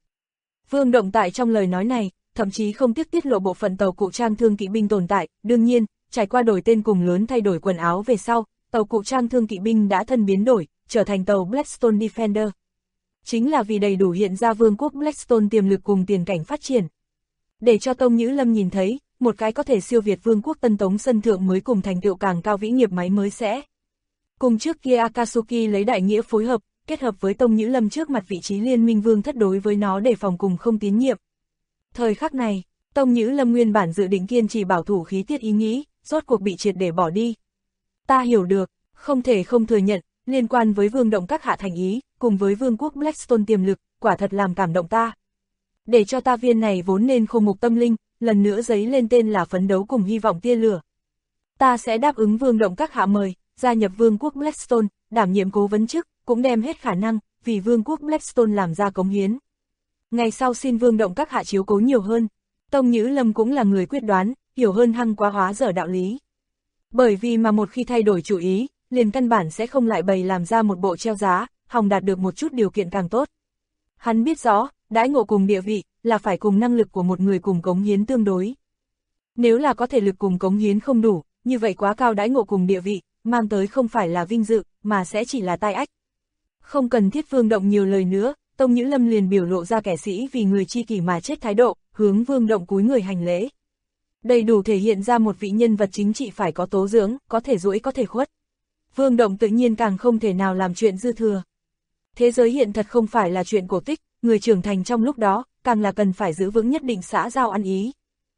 Vương Động tại trong lời nói này, thậm chí không tiếc tiết lộ bộ phận tàu cụ trang thương kỵ binh tồn tại, đương nhiên, trải qua đổi tên cùng lớn thay đổi quần áo về sau, tàu cụ trang thương kỵ binh đã thân biến đổi, trở thành tàu Blackstone Defender. Chính là vì đầy đủ hiện ra Vương quốc Blackstone tiềm lực cùng tiền cảnh phát triển. Để cho Tông Nhữ Lâm nhìn thấy, một cái có thể siêu việt Vương quốc Tân Tống sân thượng mới cùng thành tựu càng cao vĩ nghiệp máy mới sẽ. Cùng trước kia Akatsuki lấy đại nghĩa phối hợp, kết hợp với Tông Nhữ Lâm trước mặt vị trí liên minh vương thất đối với nó để phòng cùng không tín nhiệm. Thời khắc này, Tông Nhữ Lâm nguyên bản dự định kiên trì bảo thủ khí tiết ý nghĩ, rốt cuộc bị triệt để bỏ đi. Ta hiểu được, không thể không thừa nhận, liên quan với Vương Động các hạ thành ý, cùng với Vương quốc Blackstone tiềm lực, quả thật làm cảm động ta. Để cho ta viên này vốn nên khô mục tâm linh, lần nữa giấy lên tên là phấn đấu cùng hy vọng tia lửa. Ta sẽ đáp ứng Vương Động các hạ mời, gia nhập Vương quốc Blackstone, đảm nhiệm cố vấn chức, cũng đem hết khả năng, vì Vương quốc Blackstone làm ra cống hiến. Ngày sau xin Vương Động các hạ chiếu cố nhiều hơn. Tông Nhữ Lâm cũng là người quyết đoán, hiểu hơn hăng quá hóa dở đạo lý. Bởi vì mà một khi thay đổi chủ ý, liền căn bản sẽ không lại bày làm ra một bộ treo giá, hòng đạt được một chút điều kiện càng tốt. Hắn biết rõ, đãi ngộ cùng địa vị, là phải cùng năng lực của một người cùng cống hiến tương đối. Nếu là có thể lực cùng cống hiến không đủ, như vậy quá cao đãi ngộ cùng địa vị, mang tới không phải là vinh dự, mà sẽ chỉ là tai ách. Không cần thiết Vương Động nhiều lời nữa, Tông Nhữ Lâm liền biểu lộ ra kẻ sĩ vì người chi kỷ mà chết thái độ, hướng Vương Động cúi người hành lễ. Đầy đủ thể hiện ra một vị nhân vật chính trị phải có tố dưỡng, có thể duỗi có thể khuất. Vương Động tự nhiên càng không thể nào làm chuyện dư thừa. Thế giới hiện thật không phải là chuyện cổ tích, người trưởng thành trong lúc đó, càng là cần phải giữ vững nhất định xã giao ăn ý.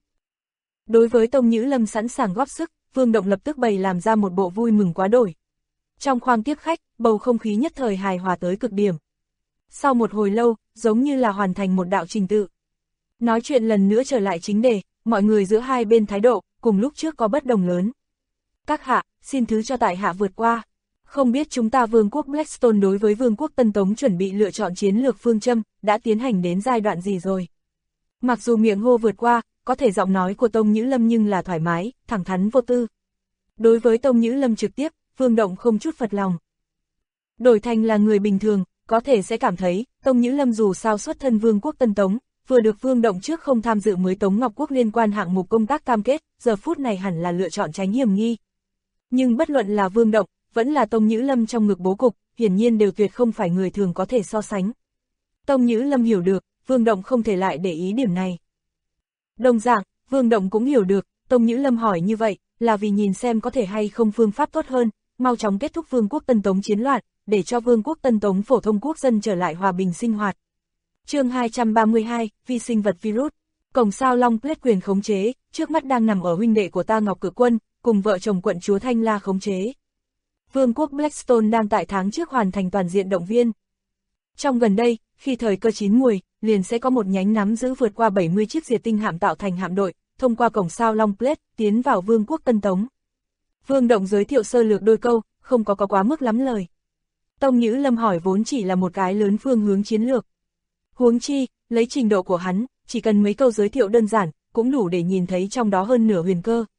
Đối với Tông Nhữ Lâm sẵn sàng góp sức, Vương Động lập tức bày làm ra một bộ vui mừng quá đổi. Trong khoang tiếp khách, bầu không khí nhất thời hài hòa tới cực điểm. Sau một hồi lâu, giống như là hoàn thành một đạo trình tự. Nói chuyện lần nữa trở lại chính đề, mọi người giữa hai bên thái độ, cùng lúc trước có bất đồng lớn. Các hạ, xin thứ cho tại hạ vượt qua. Không biết chúng ta Vương quốc Blackstone đối với Vương quốc Tân Tống chuẩn bị lựa chọn chiến lược phương châm, đã tiến hành đến giai đoạn gì rồi? Mặc dù miệng hô vượt qua, có thể giọng nói của Tông Nhữ Lâm nhưng là thoải mái, thẳng thắn vô tư. Đối với Tông Nhữ Lâm trực tiếp, Vương Động không chút phật lòng. Đổi thành là người bình thường, có thể sẽ cảm thấy, Tông Nhữ Lâm dù sao xuất thân Vương quốc Tân Tống, vừa được Vương Động trước không tham dự mới Tống Ngọc Quốc liên quan hạng mục công tác cam kết, giờ phút này hẳn là lựa chọn tránh hiểm nghi. Nhưng bất luận là Vương Động, vẫn là Tông Nhữ Lâm trong ngực bố cục, hiển nhiên đều tuyệt không phải người thường có thể so sánh. Tông Nhữ Lâm hiểu được, Vương Động không thể lại để ý điểm này. Đồng dạng, Vương Động cũng hiểu được, Tông Nhữ Lâm hỏi như vậy, là vì nhìn xem có thể hay không phương pháp tốt hơn, mau chóng kết thúc Vương quốc Tân Tống chiến loạn, để cho Vương quốc Tân Tống phổ thông quốc dân trở lại hòa bình sinh hoạt. Chương 232, vi sinh vật virus. Cổng sao Long Plết quyền khống chế, trước mắt đang nằm ở huynh đệ của ta Ngọc Cử Quân, cùng vợ chồng quận chúa Thanh La khống chế. Vương quốc Blackstone đang tại tháng trước hoàn thành toàn diện động viên. Trong gần đây, khi thời cơ chín muồi, liền sẽ có một nhánh nắm giữ vượt qua 70 chiếc diệt tinh hạm tạo thành hạm đội, thông qua cổng sao Long Plết, tiến vào Vương quốc Tân Tống. Vương Động giới thiệu sơ lược đôi câu, không có quá mức lắm lời. Tông Nhữ Lâm hỏi vốn chỉ là một cái lớn phương hướng chiến lược. Huống chi, lấy trình độ của hắn, chỉ cần mấy câu giới thiệu đơn giản, cũng đủ để nhìn thấy trong đó hơn nửa huyền cơ.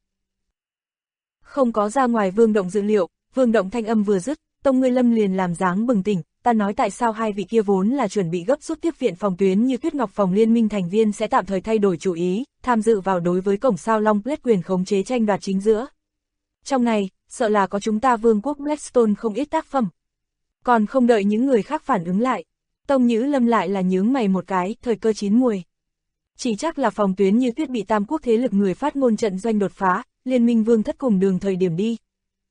Không có ra ngoài Vương Động dự liệu, Vương Động thanh âm vừa dứt, Tông Ngươi Lâm liền làm dáng bừng tỉnh, ta nói tại sao hai vị kia vốn là chuẩn bị gấp rút tiếp viện phòng tuyến như Tuyết Ngọc phòng liên minh thành viên sẽ tạm thời thay đổi chủ ý, tham dự vào đối với cổng sao Long Plết quyền khống chế tranh đoạt chính giữa. Trong này, sợ là có chúng ta Vương quốc Blackstone không ít tác phẩm. Còn không đợi những người khác phản ứng lại, Tông Nhữ Lâm lại là nhướng mày một cái, thời cơ chín muồi. Chỉ chắc là phòng tuyến như Tuyết bị tam quốc thế lực người phát ngôn trận doanh đột phá, liên minh Vương thất cùng đường thời điểm đi.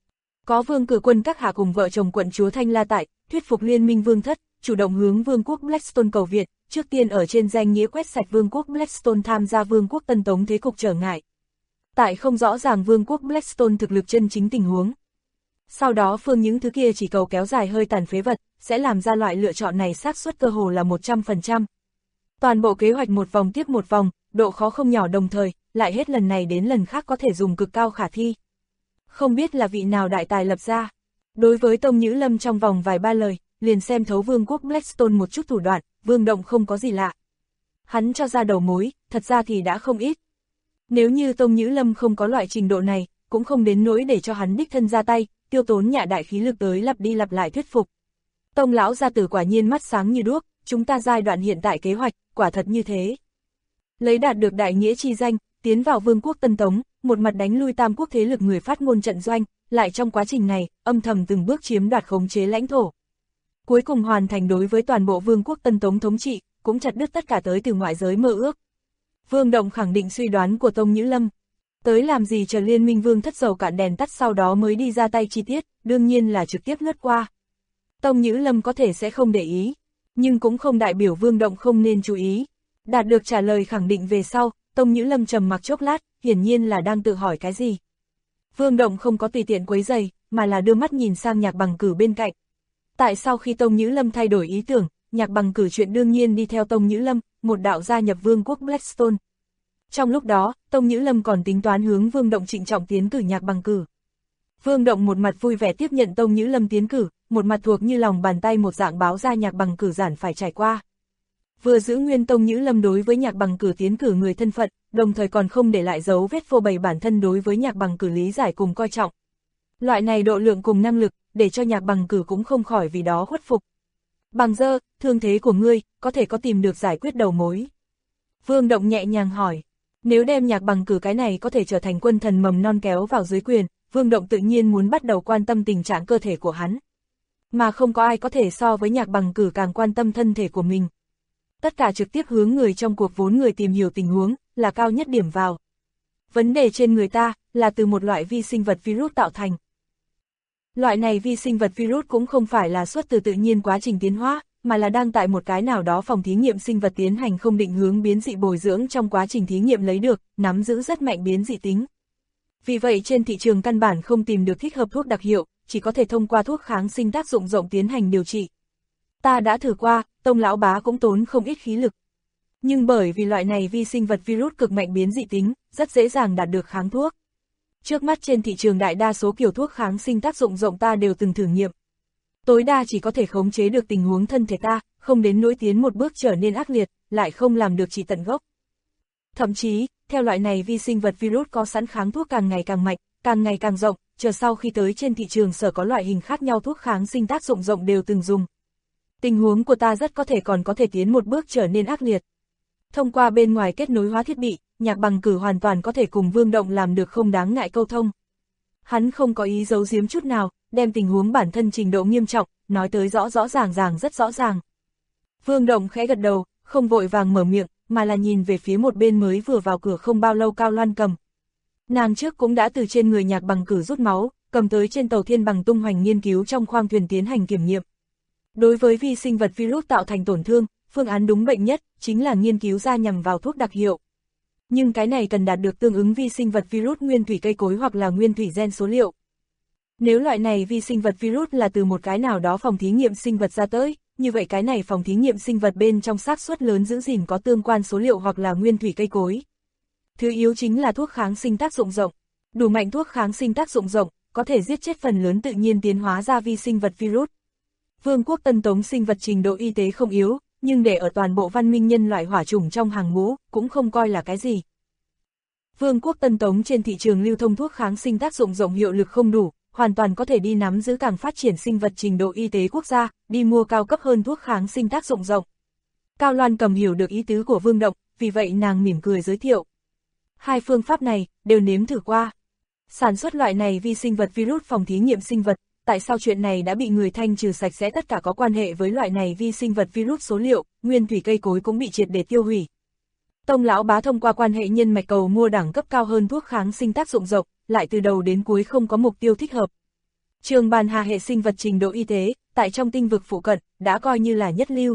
Có Vương Cử Quân các hạ cùng vợ chồng quận chúa Thanh La tại, thuyết phục liên minh Vương thất, chủ động hướng Vương quốc Blackstone cầu viện, trước tiên ở trên danh nghĩa quét sạch Vương quốc Blackstone tham gia Vương quốc Tân Tống thế cục trở ngại. Tại không rõ ràng Vương quốc Blackstone thực lực chân chính tình huống. Sau đó phương những thứ kia chỉ cầu kéo dài hơi tàn phế vật, sẽ làm ra loại lựa chọn này xác suất cơ hồ là 100%. Toàn bộ kế hoạch một vòng tiếp một vòng, độ khó không nhỏ đồng thời, lại hết lần này đến lần khác có thể dùng cực cao khả thi. Không biết là vị nào đại tài lập ra. Đối với Tông Nhữ Lâm trong vòng vài ba lời, liền xem thấu Vương quốc Blackstone một chút thủ đoạn, Vương Động không có gì lạ. Hắn cho ra đầu mối, thật ra thì đã không ít. Nếu như Tông Nhữ Lâm không có loại trình độ này, cũng không đến nỗi để cho hắn đích thân ra tay, tiêu tốn nhạ đại khí lực tới lặp đi lặp lại thuyết phục. Tông lão gia tử quả nhiên mắt sáng như đuốc, chúng ta giai đoạn hiện tại kế hoạch, quả thật như thế. Lấy đạt được đại nghĩa chi danh, tiến vào Vương quốc Tân Tống, một mặt đánh lui tam quốc thế lực người phát ngôn trận doanh, lại trong quá trình này, âm thầm từng bước chiếm đoạt khống chế lãnh thổ. Cuối cùng hoàn thành đối với toàn bộ Vương quốc Tân Tống thống trị, cũng chặt đứt tất cả tới từ ngoại giới mơ ước. Vương Động khẳng định suy đoán của Tông Nhữ Lâm. Tới làm gì chờ liên minh Vương thất dầu cạn đèn tắt sau đó mới đi ra tay chi tiết, đương nhiên là trực tiếp lướt qua. Tông Nhữ Lâm có thể sẽ không để ý, nhưng cũng không đại biểu Vương Động không nên chú ý. Đạt được trả lời khẳng định về sau, Tông Nhữ Lâm trầm mặc chốc lát, hiển nhiên là đang tự hỏi cái gì. Vương Động không có tùy tiện quấy rầy, mà là đưa mắt nhìn sang Nhạc Bằng Cử bên cạnh. Tại sau khi Tông Nhữ Lâm thay đổi ý tưởng, Nhạc Bằng Cử chuyện đương nhiên đi theo Tông Nhữ Lâm, một đạo gia nhập Vương quốc Blackstone. Trong lúc đó, Tông Nhữ Lâm còn tính toán hướng Vương Động trịnh trọng tiến cử Nhạc Bằng Cử. Vương Động một mặt vui vẻ tiếp nhận Tông Nhữ Lâm tiến cử, một mặt thuộc như lòng bàn tay một dạng báo ra Nhạc Bằng Cử giản phải trải qua. Vừa giữ nguyên Tông Nhữ Lâm đối với Nhạc Bằng Cử tiến cử người thân phận, đồng thời còn không để lại dấu vết phô bày bản thân đối với Nhạc Bằng Cử lý giải cùng coi trọng. Loại này độ lượng cùng năng lực, để cho Nhạc Bằng Cử cũng không khỏi vì đó khuất phục. Bằng Dơ, thương thế của ngươi, có thể có tìm được giải quyết đầu mối. Vương Động nhẹ nhàng hỏi, nếu đem Nhạc Bằng Cử cái này có thể trở thành quân thần mầm non kéo vào dưới quyền, Vương Động tự nhiên muốn bắt đầu quan tâm tình trạng cơ thể của hắn. Mà không có ai có thể so với Nhạc Bằng Cử càng quan tâm thân thể của mình. Tất cả trực tiếp hướng người trong cuộc vốn người tìm hiểu tình huống, là cao nhất điểm vào. Vấn đề trên người ta, là từ một loại vi sinh vật virus tạo thành. Loại này vi sinh vật virus cũng không phải là xuất từ tự nhiên quá trình tiến hóa, mà là đang tại một cái nào đó phòng thí nghiệm sinh vật tiến hành không định hướng biến dị bồi dưỡng trong quá trình thí nghiệm lấy được, nắm giữ rất mạnh biến dị tính. Vì vậy trên thị trường căn bản không tìm được thích hợp thuốc đặc hiệu, chỉ có thể thông qua thuốc kháng sinh tác dụng rộng tiến hành điều trị. Ta đã thử qua, Tông lão bá cũng tốn không ít khí lực. Nhưng bởi vì loại này vi sinh vật virus cực mạnh biến dị tính, rất dễ dàng đạt được kháng thuốc. Trước mắt trên thị trường đại đa số kiểu thuốc kháng sinh tác dụng rộng ta đều từng thử nghiệm. Tối đa chỉ có thể khống chế được tình huống thân thể ta, không đến nỗi tiến một bước trở nên ác liệt, lại không làm được trị tận gốc. Thậm chí, theo loại này vi sinh vật virus có sẵn kháng thuốc càng ngày càng mạnh, càng ngày càng rộng, chờ sau khi tới trên thị trường sở có loại hình khác nhau thuốc kháng sinh tác dụng rộng đều từng dùng. Tình huống của ta rất có thể còn có thể tiến một bước trở nên ác liệt. Thông qua bên ngoài kết nối hóa thiết bị, Nhạc Bằng Cử hoàn toàn có thể cùng Vương Động làm được không đáng ngại câu thông. Hắn không có ý giấu giếm chút nào, đem tình huống bản thân trình độ nghiêm trọng, nói tới rõ rõ ràng ràng rất rõ ràng. Vương Động khẽ gật đầu, không vội vàng mở miệng, mà là nhìn về phía một bên mới vừa vào cửa không bao lâu Cao Loan Cầm. Nàng trước cũng đã từ trên người Nhạc Bằng Cử rút máu, cầm tới trên tàu Thiên Bằng tung hoành nghiên cứu trong khoang thuyền tiến hành kiểm nghiệm. Đối với vi sinh vật virus tạo thành tổn thương, phương án đúng bệnh nhất chính là nghiên cứu ra nhằm vào thuốc đặc hiệu. Nhưng cái này cần đạt được tương ứng vi sinh vật virus nguyên thủy cây cối hoặc là nguyên thủy gen số liệu. Nếu loại này vi sinh vật virus là từ một cái nào đó phòng thí nghiệm sinh vật ra tới, như vậy cái này phòng thí nghiệm sinh vật bên trong xác suất lớn giữ gìn có tương quan số liệu hoặc là nguyên thủy cây cối. Thứ yếu chính là thuốc kháng sinh tác dụng rộng. Đủ mạnh thuốc kháng sinh tác dụng rộng, có thể giết chết phần lớn tự nhiên tiến hóa ra vi sinh vật virus. Vương quốc Tân Tống sinh vật trình độ y tế không yếu, nhưng để ở toàn bộ văn minh nhân loại hỏa chủng trong hàng ngũ, cũng không coi là cái gì. Vương quốc Tân Tống trên thị trường lưu thông thuốc kháng sinh tác dụng rộng hiệu lực không đủ, hoàn toàn có thể đi nắm giữ càng phát triển sinh vật trình độ y tế quốc gia, đi mua cao cấp hơn thuốc kháng sinh tác dụng rộng. Cao Loan Cầm hiểu được ý tứ của Vương Động, vì vậy nàng mỉm cười giới thiệu. Hai phương pháp này, đều nếm thử qua. Sản xuất loại này vi sinh vật virus phòng thí nghiệm sinh vật, tại sao chuyện này đã bị người thanh trừ sạch sẽ tất cả có quan hệ với loại này vi sinh vật virus số liệu, nguyên thủy cây cối cũng bị triệt để tiêu hủy. Tông lão bá thông qua quan hệ nhân mạch cầu mua đẳng cấp cao hơn thuốc kháng sinh tác dụng rộng, lại từ đầu đến cuối không có mục tiêu thích hợp. Trường bàn hà hệ sinh vật trình độ y tế, tại trong tinh vực phụ cận, đã coi như là nhất lưu.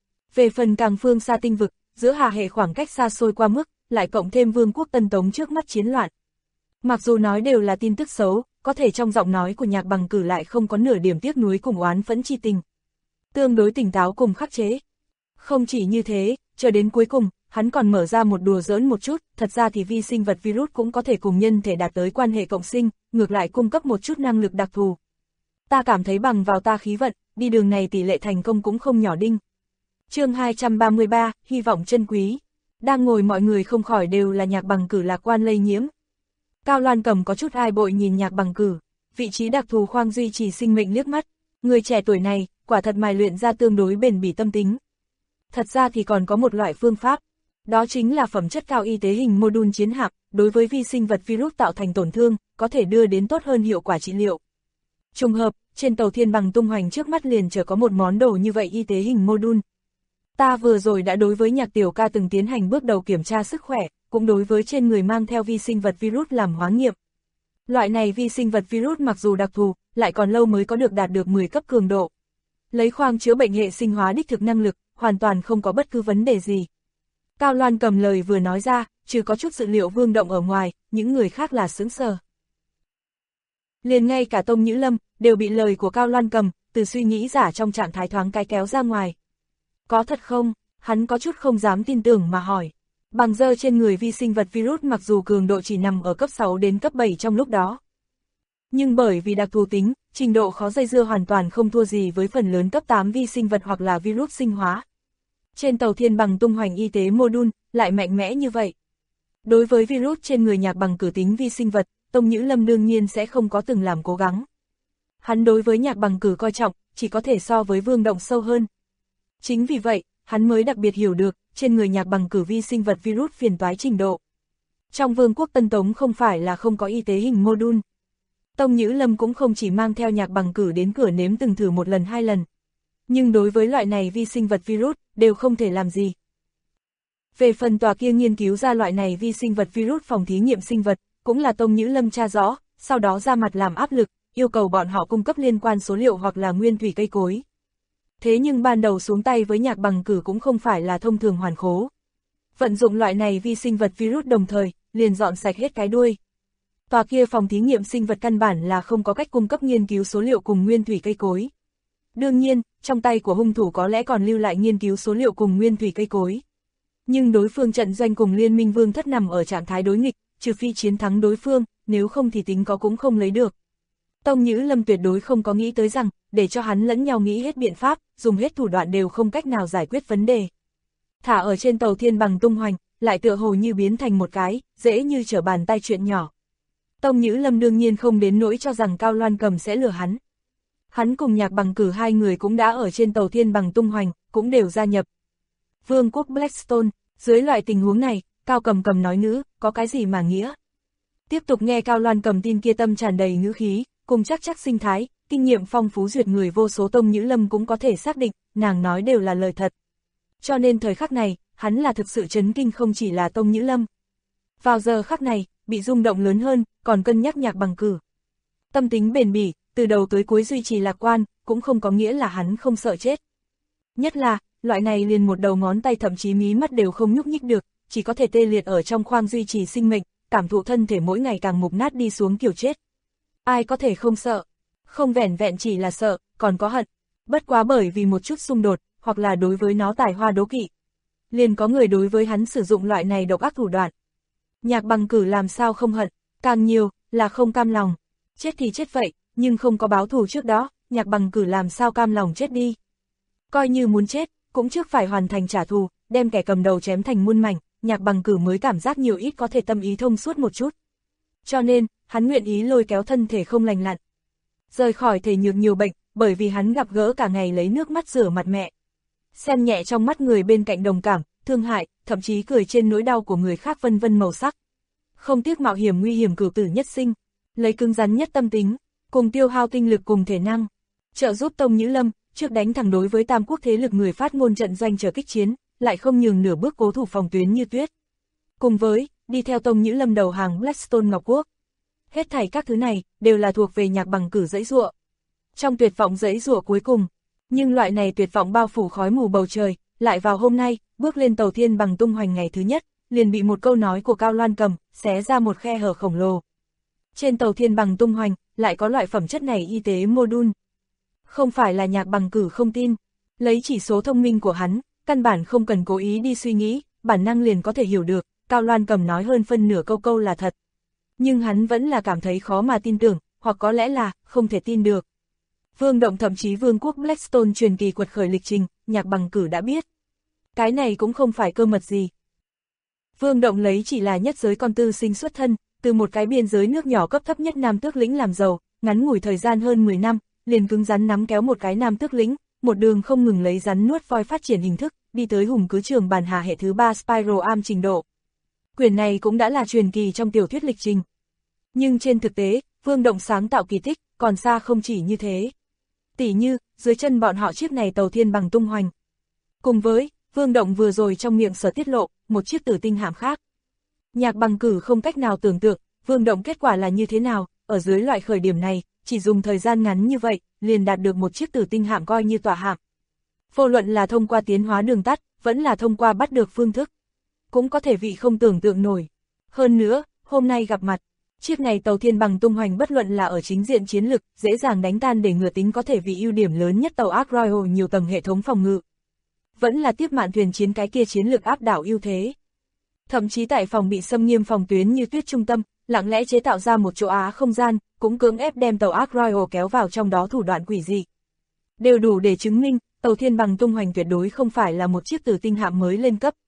Về phần càng phương xa tinh vực, giữa hà hệ khoảng cách xa xôi qua mức, lại cộng thêm Vương quốc Tân Tống trước mắt chiến loạn. Mặc dù nói đều là tin tức xấu, có thể trong giọng nói của Nhạc Bằng Cử lại không có nửa điểm tiếc nuối cùng oán phẫn chi tình. Tương đối tỉnh táo cùng khắc chế. Không chỉ như thế, chờ đến cuối cùng, hắn còn mở ra một đùa giỡn một chút, thật ra thì vi sinh vật virus cũng có thể cùng nhân thể đạt tới quan hệ cộng sinh, ngược lại cung cấp một chút năng lực đặc thù. Ta cảm thấy bằng vào ta khí vận, đi đường này tỷ lệ thành công cũng không nhỏ đinh. Chương 233, hy vọng chân quý. Đang ngồi mọi người không khỏi đều là Nhạc Bằng Cử lạc quan lây nhiễm. Cao Loan Cầm có chút ai bội nhìn Nhạc Bằng Cử, vị trí đặc thù khoang duy trì sinh mệnh liếc mắt, người trẻ tuổi này, quả thật mài luyện ra tương đối bền bỉ tâm tính. Thật ra thì còn có một loại phương pháp, đó chính là phẩm chất cao y tế hình mô đun chiến hạm, đối với vi sinh vật virus tạo thành tổn thương, có thể đưa đến tốt hơn hiệu quả trị liệu. Trùng hợp, trên tàu Thiên Bằng tung hoành trước mắt liền chở có một món đồ như vậy y tế hình mô đun. Ta vừa rồi đã đối với Nhạc tiểu ca từng tiến hành bước đầu kiểm tra sức khỏe, cũng đối với trên người mang theo vi sinh vật virus làm hóa nghiệm. Loại này vi sinh vật virus mặc dù đặc thù, lại còn lâu mới có được đạt được 10 cấp cường độ. Lấy khoang chữa bệnh hệ sinh hóa đích thực năng lực, hoàn toàn không có bất cứ vấn đề gì. Cao Loan Cầm lời vừa nói ra, trừ có chút dự liệu Vương Động ở ngoài, những người khác là sững sờ. Liền ngay cả Tông Nhữ Lâm, đều bị lời của Cao Loan Cầm, từ suy nghĩ giả trong trạng thái thoáng cái kéo ra ngoài. Có thật không? Hắn có chút không dám tin tưởng mà hỏi. Bằng giờ trên người vi sinh vật virus mặc dù cường độ chỉ nằm ở cấp 6 đến cấp 7 trong lúc đó. Nhưng bởi vì đặc thù tính, trình độ khó dây dưa hoàn toàn không thua gì với phần lớn cấp 8 vi sinh vật hoặc là virus sinh hóa. Trên tàu Thiên Bằng tung hoành y tế mô đun, lại mạnh mẽ như vậy. Đối với virus trên người Nhạc Bằng Cử tính vi sinh vật, Tông Nhữ Lâm đương nhiên sẽ không có từng làm cố gắng. Hắn đối với Nhạc Bằng Cử coi trọng, chỉ có thể so với Vương Động sâu hơn. Chính vì vậy, hắn mới đặc biệt hiểu được, trên người Nhạc Bằng Cử vi sinh vật virus phiền toái trình độ. Trong Vương quốc Tân Tống không phải là không có y tế hình mô đun. Tông Nhữ Lâm cũng không chỉ mang theo Nhạc Bằng Cử đến cửa nếm từng thử một lần hai lần. Nhưng đối với loại này vi sinh vật virus, đều không thể làm gì. Về phần tòa kia nghiên cứu ra loại này vi sinh vật virus phòng thí nghiệm sinh vật, cũng là Tông Nhữ Lâm tra rõ, sau đó ra mặt làm áp lực, yêu cầu bọn họ cung cấp liên quan số liệu hoặc là nguyên thủy cây cối. Thế nhưng ban đầu xuống tay với Nhạc Bằng Cử cũng không phải là thông thường hoàn khố. Vận dụng loại này vi sinh vật virus đồng thời, liền dọn sạch hết cái đuôi. Tòa kia phòng thí nghiệm sinh vật căn bản là không có cách cung cấp nghiên cứu số liệu cùng nguyên thủy cây cối. Đương nhiên, trong tay của hung thủ có lẽ còn lưu lại nghiên cứu số liệu cùng nguyên thủy cây cối. Nhưng đối phương trận doanh cùng liên minh vương thất nằm ở trạng thái đối nghịch, trừ phi chiến thắng đối phương, nếu không thì tính có cũng không lấy được. Tông Nhữ Lâm tuyệt đối không có nghĩ tới rằng, để cho hắn lẫn nhau nghĩ hết biện pháp, dùng hết thủ đoạn đều không cách nào giải quyết vấn đề. Thả ở trên tàu thiên bằng tung hoành, lại tựa hồ như biến thành một cái, dễ như trở bàn tay chuyện nhỏ. Tông Nhữ Lâm đương nhiên không đến nỗi cho rằng Cao Loan Cầm sẽ lừa hắn. Hắn cùng Nhạc Bằng Cử hai người cũng đã ở trên tàu thiên bằng tung hoành, cũng đều gia nhập Vương quốc Blackstone. Dưới loại tình huống này, Cao Cầm Cầm nói ngữ, có cái gì mà nghĩa. Tiếp tục nghe Cao Loan Cầm tin kia tâm tràn đầy ngữ khí, cùng chắc sinh thái, kinh nghiệm phong phú duyệt người vô số. Tông Nhữ Lâm cũng có thể xác định, nàng nói đều là lời thật. Cho nên thời khắc này, hắn là thực sự chấn kinh, không chỉ là Tông Nhữ Lâm. Vào giờ khắc này, bị rung động lớn hơn, còn cân nhắc Nhạc Bằng Cử. Tâm tính bền bỉ, từ đầu tới cuối duy trì lạc quan, cũng không có nghĩa là hắn không sợ chết. Nhất là, loại này liền một đầu ngón tay thậm chí mí mắt đều không nhúc nhích được, chỉ có thể tê liệt ở trong khoang duy trì sinh mệnh, cảm thụ thân thể mỗi ngày càng mục nát đi xuống kiểu chết. Ai có thể không sợ? Không vẻn vẹn chỉ là sợ, còn có hận. Bất quá bởi vì một chút xung đột, hoặc là đối với nó tài hoa đố kỵ. Liền có người đối với hắn sử dụng loại này độc ác thủ đoạn. Nhạc Bằng Cử làm sao không hận, càng nhiều, là không cam lòng. Chết thì chết vậy, nhưng không có báo thù trước đó, Nhạc Bằng Cử làm sao cam lòng chết đi. Coi như muốn chết, cũng trước phải hoàn thành trả thù, đem kẻ cầm đầu chém thành muôn mảnh, Nhạc Bằng Cử mới cảm giác nhiều ít có thể tâm ý thông suốt một chút. Cho nên, hắn nguyện ý lôi kéo thân thể không lành lặn, rời khỏi thể nhược nhiều bệnh, bởi vì hắn gặp gỡ cả ngày lấy nước mắt rửa mặt mẹ. Xem nhẹ trong mắt người bên cạnh đồng cảm, thương hại, thậm chí cười trên nỗi đau của người khác vân vân màu sắc. Không tiếc mạo hiểm nguy hiểm cửu tử nhất sinh, lấy cứng rắn nhất tâm tính, cùng tiêu hao tinh lực cùng thể năng, trợ giúp Tông Nhữ Lâm, trước đánh thẳng đối với tam quốc thế lực người phát ngôn trận doanh chờ kích chiến, lại không nhường nửa bước cố thủ phòng tuyến như tuyết. Cùng với, đi theo Tông Nhữ Lâm đầu hàng Blackstone Ngọc Quốc. Hết thảy các thứ này, đều là thuộc về Nhạc Bằng Cử dãy dụa. Trong tuyệt vọng dãy dụa cuối cùng, nhưng loại này tuyệt vọng bao phủ khói mù bầu trời, lại vào hôm nay, bước lên tàu thiên bằng tung hoành ngày thứ nhất, liền bị một câu nói của Cao Loan Cầm, xé ra một khe hở khổng lồ. Trên tàu thiên bằng tung hoành, lại có loại phẩm chất này y tế module. Không phải là Nhạc Bằng Cử không tin, lấy chỉ số thông minh của hắn, căn bản không cần cố ý đi suy nghĩ, bản năng liền có thể hiểu được, Cao Loan Cầm nói hơn phân nửa câu là thật. Nhưng hắn vẫn là cảm thấy khó mà tin tưởng, hoặc có lẽ là, không thể tin được. Vương Động thậm chí Vương quốc Blackstone truyền kỳ quật khởi lịch trình, Nhạc Bằng Cử đã biết. Cái này cũng không phải cơ mật gì. Vương Động lấy chỉ là nhất giới con tư sinh xuất thân, từ một cái biên giới nước nhỏ cấp thấp nhất nam tước lĩnh làm giàu, ngắn ngủi thời gian hơn 10 năm, liền cứng rắn nắm kéo một cái nam tước lĩnh, một đường không ngừng lấy rắn nuốt voi phát triển hình thức, đi tới hùng cứ trường bàn hà hệ thứ 3 Spiral Arm trình độ. Quyển này cũng đã là truyền kỳ trong tiểu thuyết lịch trình. Nhưng trên thực tế, Vương Động sáng tạo kỳ tích, còn xa không chỉ như thế. Tỉ như, dưới chân bọn họ chiếc này tàu thiên bằng tung hoành. Cùng với, Vương Động vừa rồi trong miệng sở tiết lộ, một chiếc tử tinh hạm khác. Nhạc Bằng Cử không cách nào tưởng tượng, Vương Động kết quả là như thế nào, ở dưới loại khởi điểm này, chỉ dùng thời gian ngắn như vậy, liền đạt được một chiếc tử tinh hạm coi như tỏa hạm. Vô luận là thông qua tiến hóa đường tắt, vẫn là thông qua bắt được phương thức. Cũng có thể vị không tưởng tượng nổi. Hơn nữa, hôm nay gặp mặt, chiếc này tàu thiên bằng tung hoành bất luận là ở chính diện chiến lực, dễ dàng đánh tan để ngừa tính có thể vì ưu điểm lớn nhất tàu Ark Royal nhiều tầng hệ thống phòng ngự. Vẫn là tiếp mạn thuyền chiến cái kia chiến lược áp đảo ưu thế. Thậm chí tại phòng bị xâm nghiêm phòng tuyến như tuyết trung tâm, lặng lẽ chế tạo ra một chỗ á không gian, cũng cưỡng ép đem tàu Ark Royal kéo vào trong đó thủ đoạn quỷ dị. Đều đủ để chứng minh, tàu thiên bằng tung hoành tuyệt đối không phải là một chiếc tử tinh hạm mới lên cấp.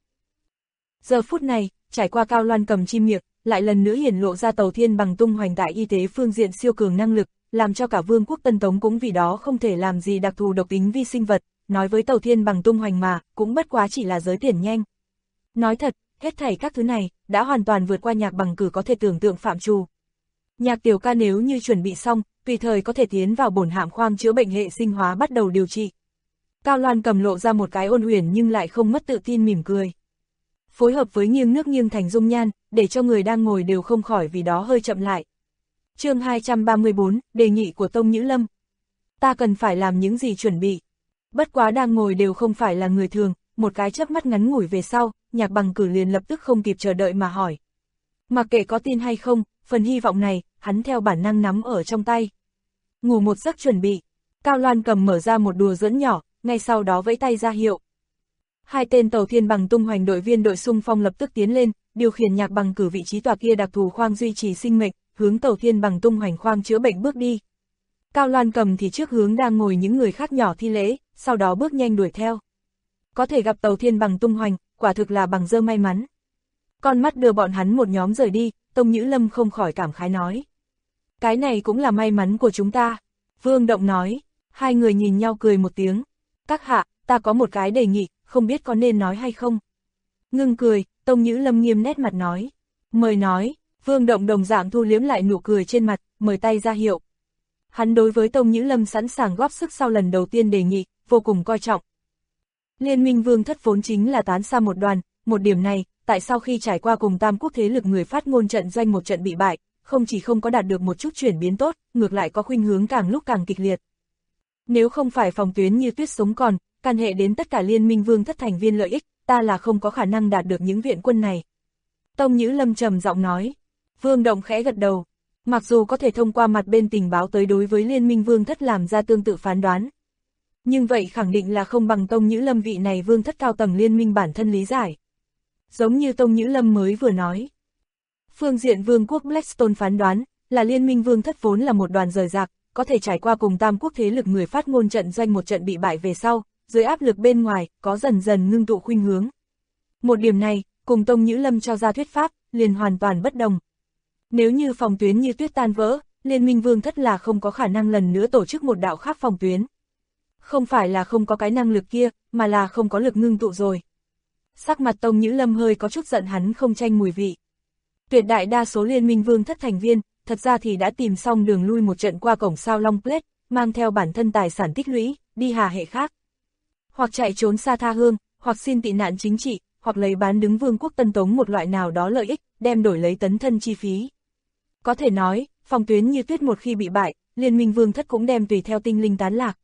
Giờ phút này, trải qua Cao Loan Cầm chim miệng, lại lần nữa hiển lộ ra tàu thiên bằng tung hoành tại y tế phương diện siêu cường năng lực, làm cho cả Vương quốc Tân Tống cũng vì đó không thể làm gì đặc thù độc tính vi sinh vật, nói với tàu thiên bằng tung hoành mà, cũng bất quá chỉ là giới tiền nhanh. Nói thật, hết thảy các thứ này, đã hoàn toàn vượt qua Nhạc Bằng Cử có thể tưởng tượng phạm trù. Nhạc tiểu ca nếu như chuẩn bị xong, tùy thời có thể tiến vào bổn hạm khoang chữa bệnh hệ sinh hóa bắt đầu điều trị. Cao Loan Cầm lộ ra một cái ôn huyền nhưng lại không mất tự tin mỉm cười. Phối hợp với nghiêng nước nghiêng thành dung nhan, để cho người đang ngồi đều không khỏi vì đó hơi chậm lại. Chương 234, đề nghị của Tông Nhữ Lâm. Ta cần phải làm những gì chuẩn bị? Bất quá đang ngồi đều không phải là người thường, một cái chớp mắt ngắn ngủi về sau, Nhạc Bằng Cử liền lập tức không kịp chờ đợi mà hỏi. Mặc kệ có tin hay không, phần hy vọng này, hắn theo bản năng nắm ở trong tay. Ngủ một giấc chuẩn bị. Cao Loan Cầm mở ra một đùa giỡn nhỏ, ngay sau đó vẫy tay ra hiệu. Hai tên Tàu Thiên Bằng tung hoành đội viên đội xung phong lập tức tiến lên, điều khiển nhạc bằng cử vị trí tòa kia đặc thù khoang duy trì sinh mệnh, hướng Tàu Thiên Bằng tung hoành khoang chữa bệnh bước đi. Cao Loan Cầm thì trước hướng đang ngồi những người khác nhỏ thi lễ, sau đó bước nhanh đuổi theo. Có thể gặp Tàu Thiên Bằng tung hoành, quả thực là bằng dơ may mắn. Con mắt đưa bọn hắn một nhóm rời đi, Tông Nhữ Lâm không khỏi cảm khái nói. Cái này cũng là may mắn của chúng ta. Vương Động nói, hai người nhìn nhau cười một tiếng. Các hạ, ta có một cái đề nghị, không biết có nên nói hay không. Ngưng cười, Tông Nhữ Lâm nghiêm nét mặt nói. Mời nói, Vương Động đồng dạng thu liếm lại nụ cười trên mặt, mời tay ra hiệu. Hắn đối với Tông Nhữ Lâm sẵn sàng góp sức sau lần đầu tiên đề nghị, vô cùng coi trọng. Liên minh vương thất vốn chính là tán xa một đoàn, một điểm này, tại sao khi trải qua cùng tam quốc thế lực người phát ngôn trận doanh một trận bị bại, không chỉ không có đạt được một chút chuyển biến tốt, ngược lại có khuynh hướng càng lúc càng kịch liệt. Nếu không phải Phòng Tuyến Như Tuyết sống còn, can hệ đến tất cả liên minh vương thất thành viên lợi ích, ta là không có khả năng đạt được những viện quân này. Tông Nhữ Lâm trầm giọng nói. Vương Động khẽ gật đầu. Mặc dù có thể thông qua mặt bên tình báo tới đối với liên minh vương thất làm ra tương tự phán đoán. Nhưng vậy khẳng định là không bằng Tông Nhữ Lâm vị này vương thất cao tầng liên minh bản thân lý giải. Giống như Tông Nhữ Lâm mới vừa nói. Phương diện vương quốc Blackstone phán đoán, là liên minh vương thất vốn là một đoàn rời rạc, có thể trải qua cùng tam quốc thế lực người phát ngôn trận doanh một trận bị bại về sau, dưới áp lực bên ngoài, có dần dần ngưng tụ khuynh hướng. Một điểm này, cùng Tông Nhữ Lâm cho ra thuyết pháp, liền hoàn toàn bất đồng. Nếu như Phòng Tuyến Như Tuyết tan vỡ, liên minh vương thất là không có khả năng lần nữa tổ chức một đạo khác phòng tuyến. Không phải là không có cái năng lực kia, mà là không có lực ngưng tụ rồi. Sắc mặt Tông Nhữ Lâm hơi có chút giận hắn không tranh mùi vị. Tuyệt đại đa số liên minh vương thất thành viên, thật ra thì đã tìm xong đường lui một trận qua cổng sao Long Plate, mang theo bản thân tài sản tích lũy, đi hà hệ khác. Hoặc chạy trốn xa tha hương, hoặc xin tị nạn chính trị, hoặc lấy bán đứng vương quốc Tân Tống một loại nào đó lợi ích, đem đổi lấy tấn thân chi phí. Có thể nói, Phòng Tuyến Như Tuyết một khi bị bại, liên minh vương thất cũng đem tùy theo tinh linh tán lạc.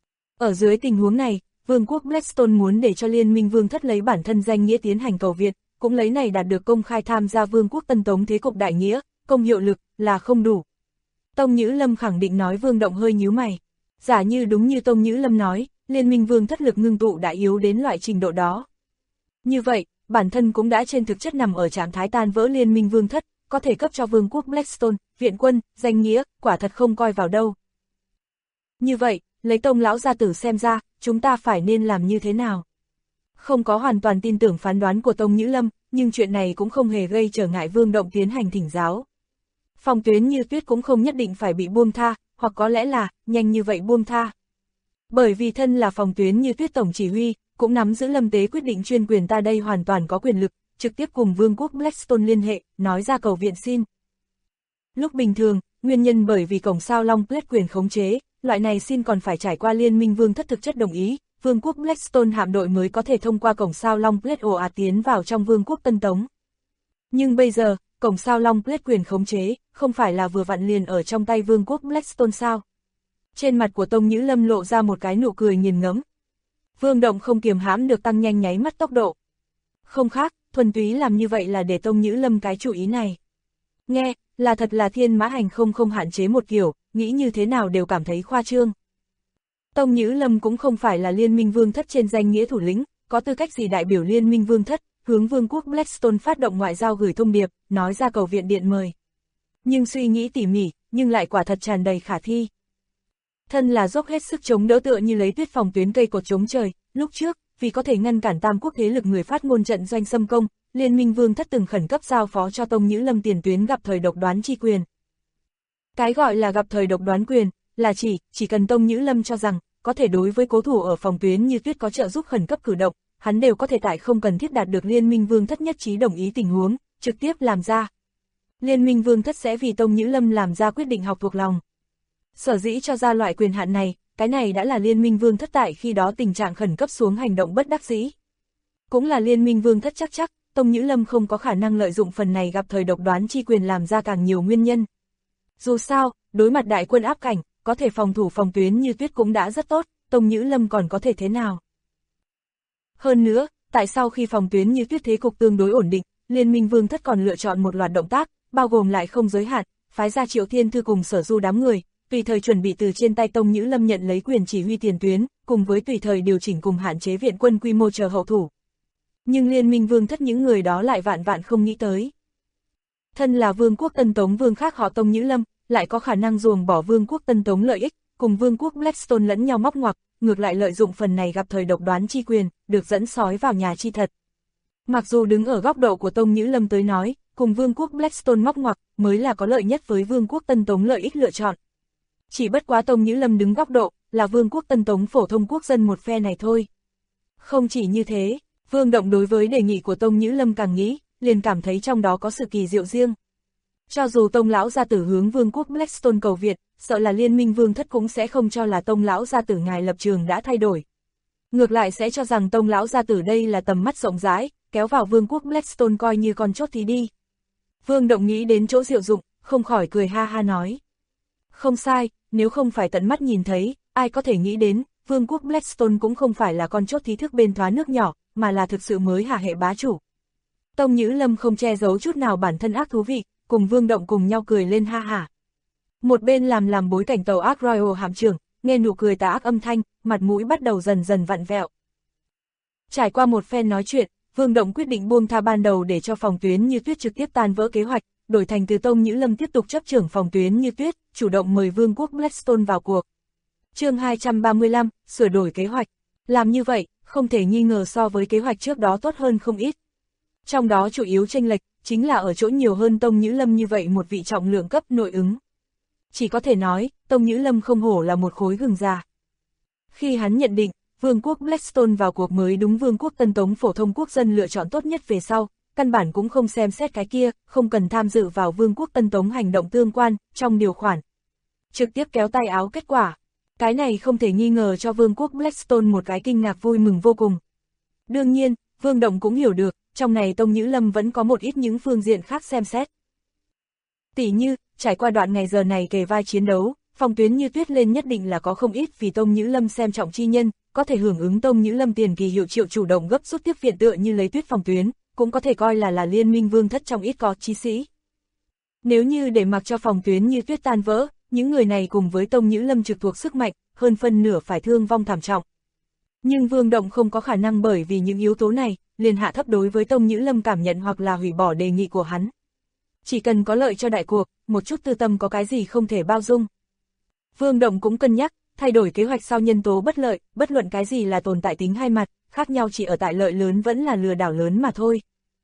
Ở dưới tình huống này, vương quốc Blackstone muốn để cho liên minh vương thất lấy bản thân danh nghĩa tiến hành cầu viện, cũng lấy này đạt được công khai tham gia vương quốc Tân Tống thế cục đại nghĩa, công hiệu lực, là không đủ. Tông Nhữ Lâm khẳng định nói. Vương Động hơi nhíu mày. Giả như đúng như Tông Nhữ Lâm nói, liên minh vương thất lực ngưng tụ đã yếu đến loại trình độ đó. Như vậy, bản thân cũng đã trên thực chất nằm ở trạng thái tan vỡ liên minh vương thất, có thể cấp cho vương quốc Blackstone, viện quân, danh nghĩa, quả thật không coi vào đâu. Như vậy, lấy Tông lão gia tử xem ra, chúng ta phải nên làm như thế nào? Không có hoàn toàn tin tưởng phán đoán của Tông Nhữ Lâm, nhưng chuyện này cũng không hề gây trở ngại Vương Động tiến hành thỉnh giáo. Phòng Tuyến Như Tuyết cũng không nhất định phải bị buông tha, hoặc có lẽ là, nhanh như vậy buông tha. Bởi vì thân là Phòng Tuyến Như Tuyết tổng chỉ huy, cũng nắm giữ lâm tế quyết định chuyên quyền, ta đây hoàn toàn có quyền lực, trực tiếp cùng vương quốc Blackstone liên hệ, nói ra cầu viện xin. Lúc bình thường, nguyên nhân bởi vì cổng sao Long Plate quyền khống chế, loại này xin còn phải trải qua liên minh vương thất thực chất đồng ý, vương quốc Blackstone hạm đội mới có thể thông qua cổng sao Long Plate ồ ạt tiến vào trong vương quốc Tân Tống. Nhưng bây giờ, cổng sao Long Plate quyền khống chế, không phải là vừa vặn liền ở trong tay vương quốc Blackstone sao? Trên mặt của Tông Nhữ Lâm lộ ra một cái nụ cười nghiền ngẫm. Vương Động không kiềm hãm được tăng nhanh nháy mắt tốc độ. Không khác, thuần túy làm như vậy là để Tông Nhữ Lâm cái chủ ý này. Nghe, là thật là thiên mã hành không hạn chế một kiểu, nghĩ như thế nào đều cảm thấy khoa trương. Tông Nhữ Lâm cũng không phải là liên minh vương thất trên danh nghĩa thủ lĩnh, có tư cách gì đại biểu liên minh vương thất, hướng vương quốc Blackstone phát động ngoại giao gửi thông điệp, nói ra cầu viện điện mời. Nhưng suy nghĩ tỉ mỉ, nhưng lại quả thật tràn đầy khả thi. Thân là dốc hết sức chống đỡ tựa như lấy tuyết phòng tuyến cây cột chống trời, lúc trước, vì có thể ngăn cản tam quốc thế lực người phát ngôn trận doanh xâm công, liên minh vương thất từng khẩn cấp giao phó cho Tông Nhữ Lâm tiền tuyến gặp thời độc đoán chi quyền. Cái gọi là gặp thời độc đoán quyền, là chỉ cần Tông Nhữ Lâm cho rằng, có thể đối với cố thủ ở Phòng Tuyến Như Tuyết có trợ giúp khẩn cấp cử động, hắn đều có thể tại không cần thiết đạt được liên minh vương thất nhất trí đồng ý tình huống, trực tiếp làm ra. Liên minh vương thất sẽ vì Tông Nhữ Lâm làm ra quyết định học thuộc lòng. Sở dĩ cho ra loại quyền hạn này, cái này đã là liên minh vương thất tại khi đó tình trạng khẩn cấp xuống hành động bất đắc dĩ. Cũng là liên minh vương thất chắc Tông Nhữ Lâm không có khả năng lợi dụng phần này gặp thời độc đoán chi quyền làm ra càng nhiều nguyên nhân. Dù sao, đối mặt đại quân áp cảnh, có thể phòng thủ Phòng Tuyến Như Tuyết cũng đã rất tốt, Tông Nhữ Lâm còn có thể thế nào? Hơn nữa, tại sao khi Phòng Tuyến Như Tuyết thế cục tương đối ổn định, liên minh vương thất còn lựa chọn một loạt động tác, bao gồm lại không giới hạn, phái ra Triệu Thiên Thư cùng Sở Du đám người, tùy thời chuẩn bị từ trên tay Tông Nhữ Lâm nhận lấy quyền chỉ huy tiền tuyến, cùng với tùy thời điều chỉnh cùng hạn chế viện quân quy mô chờ hậu thủ. Nhưng Liên minh vương thất những người đó lại vạn vạn không nghĩ tới. Thân là vương quốc Tân Tống vương khác họ Tông Nhữ Lâm, lại có khả năng ruồng bỏ vương quốc Tân Tống lợi ích, cùng vương quốc Blackstone lẫn nhau móc ngoặc, ngược lại lợi dụng phần này gặp thời độc đoán chi quyền, được dẫn sói vào nhà chi thật. Mặc dù đứng ở góc độ của Tông Nhữ Lâm tới nói, cùng vương quốc Blackstone móc ngoặc mới là có lợi nhất với vương quốc Tân Tống lợi ích lựa chọn. Chỉ bất quá Tông Nhữ Lâm đứng góc độ là vương quốc Tân Tống phổ thông quốc dân một phe này thôi. Không chỉ như thế, Vương Động đối với đề nghị của Tông Nhữ Lâm càng nghĩ, liền cảm thấy trong đó có sự kỳ diệu riêng. Cho dù Tông lão gia tử hướng vương quốc Blackstone cầu viện, sợ là Liên minh vương thất cũng sẽ không cho là Tông lão gia tử ngài lập trường đã thay đổi. Ngược lại sẽ cho rằng Tông lão gia tử đây là tầm mắt rộng rãi, kéo vào vương quốc Blackstone coi như con chốt thì đi. Vương Động nghĩ đến chỗ diệu dụng, không khỏi cười ha ha nói. Không sai, nếu không phải tận mắt nhìn thấy, ai có thể nghĩ đến, vương quốc Blackstone cũng không phải là con chốt thí thức bên thoá nước nhỏ, mà là thực sự mới hạ hệ bá chủ. Tông Nhữ Lâm không che giấu chút nào bản thân ác thú vị, cùng Vương Động cùng nhau cười lên ha hả. Một bên làm bối cảnh tàu ác Royal hạm trưởng, nghe nụ cười tà ác âm thanh, mặt mũi bắt đầu dần dần vặn vẹo. Trải qua một phen nói chuyện, Vương Động quyết định buông tha ban đầu để cho phòng tuyến như tuyết trực tiếp tan vỡ kế hoạch, đổi thành từ Tông Nhữ Lâm tiếp tục chấp trưởng phòng tuyến như tuyết, chủ động mời vương quốc Blackstone vào cuộc. Chương 235, sửa đổi kế hoạch. Làm như vậy, không thể nghi ngờ so với kế hoạch trước đó tốt hơn không ít. Trong đó chủ yếu chênh lệch, chính là ở chỗ nhiều hơn Tông Nhữ Lâm như vậy một vị trọng lượng cấp nội ứng. Chỉ có thể nói, Tông Nhữ Lâm không hổ là một khối gừng già. Khi hắn nhận định, vương quốc Blackstone vào cuộc mới đúng vương quốc Tân Tống phổ thông quốc dân lựa chọn tốt nhất về sau, căn bản cũng không xem xét cái kia, không cần tham dự vào vương quốc Tân Tống hành động tương quan, trong điều khoản. Trực tiếp kéo tay áo kết quả. Cái này không thể nghi ngờ cho vương quốc Blackstone một cái kinh ngạc vui mừng vô cùng. Đương nhiên, Vương Động cũng hiểu được, trong này Tông Nhữ Lâm vẫn có một ít những phương diện khác xem xét. Tỉ như, trải qua đoạn ngày giờ này kề vai chiến đấu, phòng tuyến như tuyết lên nhất định là có không ít vì Tông Nhữ Lâm xem trọng chi nhân, có thể hưởng ứng Tông Nhữ Lâm tiền kỳ hiệu triệu chủ động gấp rút tiếp viện tựa như lấy tuyết phòng tuyến, cũng có thể coi là liên minh vương thất trong ít có chí sĩ. Nếu như để mặc cho phòng tuyến như tuyết tan vỡ, những người này cùng với Tông Nhữ Lâm trực thuộc sức mạnh, hơn phân nửa phải thương vong thảm trọng. Nhưng Vương Động không có khả năng bởi vì những yếu tố này, liền hạ thấp đối với Tông Nhữ Lâm cảm nhận hoặc là hủy bỏ đề nghị của hắn. Chỉ cần có lợi cho đại cuộc, một chút tư tâm có cái gì không thể bao dung. Vương Động cũng cân nhắc, thay đổi kế hoạch sau nhân tố bất lợi, bất luận cái gì là tồn tại tính hai mặt, khác nhau chỉ ở tại lợi lớn vẫn là lừa đảo lớn mà thôi.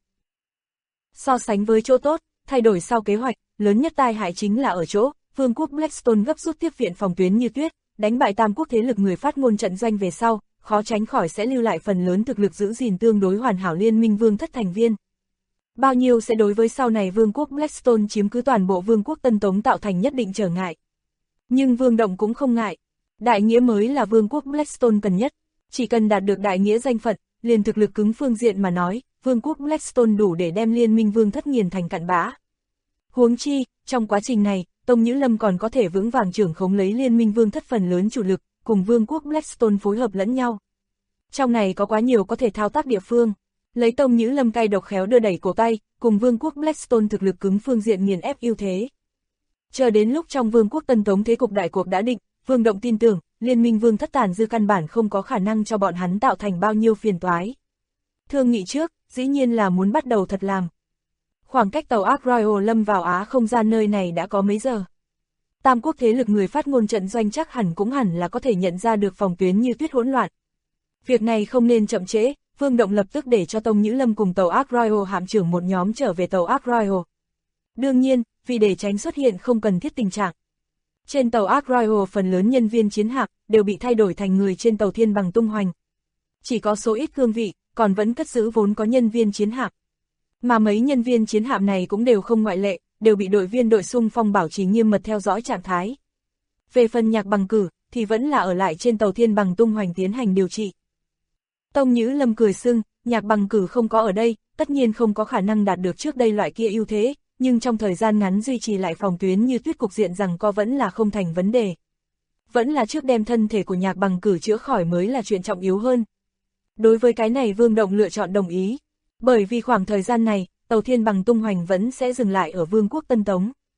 So sánh với chỗ tốt, thay đổi sau kế hoạch, lớn nhất tai hại chính là ở chỗ, vương quốc Blackstone gấp rút tiếp viện phòng tuyến như tuyết, đánh bại tam quốc thế lực người phát ngôn trận doanh về sau, khó tránh khỏi sẽ lưu lại phần lớn thực lực giữ gìn tương đối hoàn hảo liên minh vương thất thành viên. Bao nhiêu sẽ đối với sau này vương quốc Blackstone chiếm cứ toàn bộ vương quốc Tân Tống tạo thành nhất định trở ngại. Nhưng Vương Động cũng không ngại. Đại nghĩa mới là vương quốc Blackstone cần nhất. Chỉ cần đạt được đại nghĩa danh phận, liền thực lực cứng phương diện mà nói, vương quốc Blackstone đủ để đem liên minh vương thất nghiền thành cặn bã. Huống chi, trong quá trình này, Tông Nhữ Lâm còn có thể vững vàng trưởng khống lấy liên minh vương thất phần lớn chủ lực, cùng vương quốc Blackstone phối hợp lẫn nhau. Trong này có quá nhiều có thể thao tác địa phương. Lấy Tông Nhữ Lâm cay độc khéo đưa đẩy cổ tay, cùng vương quốc Blackstone thực lực cứng phương diện nghiền ép ưu thế. Chờ đến lúc trong vương quốc Tân Tống thế cục đại cuộc đã định, Vương Động tin tưởng, liên minh vương thất tàn dư căn bản không có khả năng cho bọn hắn tạo thành bao nhiêu phiền toái. Thương nghị trước, dĩ nhiên là muốn bắt đầu thật làm. Khoảng cách tàu Ark Royal lâm vào Á không gian nơi này đã có mấy giờ. Tam quốc thế lực người phát ngôn trận doanh chắc cũng hẳn là có thể nhận ra được phòng tuyến như tuyết hỗn loạn. Việc này không nên chậm trễ, Vương Động lập tức để cho Tông Nhữ Lâm cùng tàu Ark Royal hạm trưởng một nhóm trở về tàu Ark Royal. Đương nhiên, vì để tránh xuất hiện không cần thiết tình trạng. Trên tàu Ark Royal phần lớn nhân viên chiến hạm đều bị thay đổi thành người trên tàu Thiên Bằng tung hoành. Chỉ có số ít cương vị, còn vẫn cất giữ vốn có nhân viên chiến hạm. Mà mấy nhân viên chiến hạm này cũng đều không ngoại lệ, đều bị đội viên đội xung phong bảo trì nghiêm mật theo dõi trạng thái. Về phần Nhạc Bằng Cử, thì vẫn là ở lại trên tàu Thiên Bằng tung hoành tiến hành điều trị. Tông Nhữ Lâm cười sưng, Nhạc Bằng Cử không có ở đây, tất nhiên không có khả năng đạt được trước đây loại kia ưu thế, nhưng trong thời gian ngắn duy trì lại phòng tuyến như tuyết cục diện rằng có vẫn là không thành vấn đề. Vẫn là trước đem thân thể của Nhạc Bằng Cử chữa khỏi mới là chuyện trọng yếu hơn. Đối với cái này Vương Động lựa chọn đồng ý, bởi vì khoảng thời gian này, tàu Thiên Bằng tung hoành vẫn sẽ dừng lại ở vương quốc Tân Tống.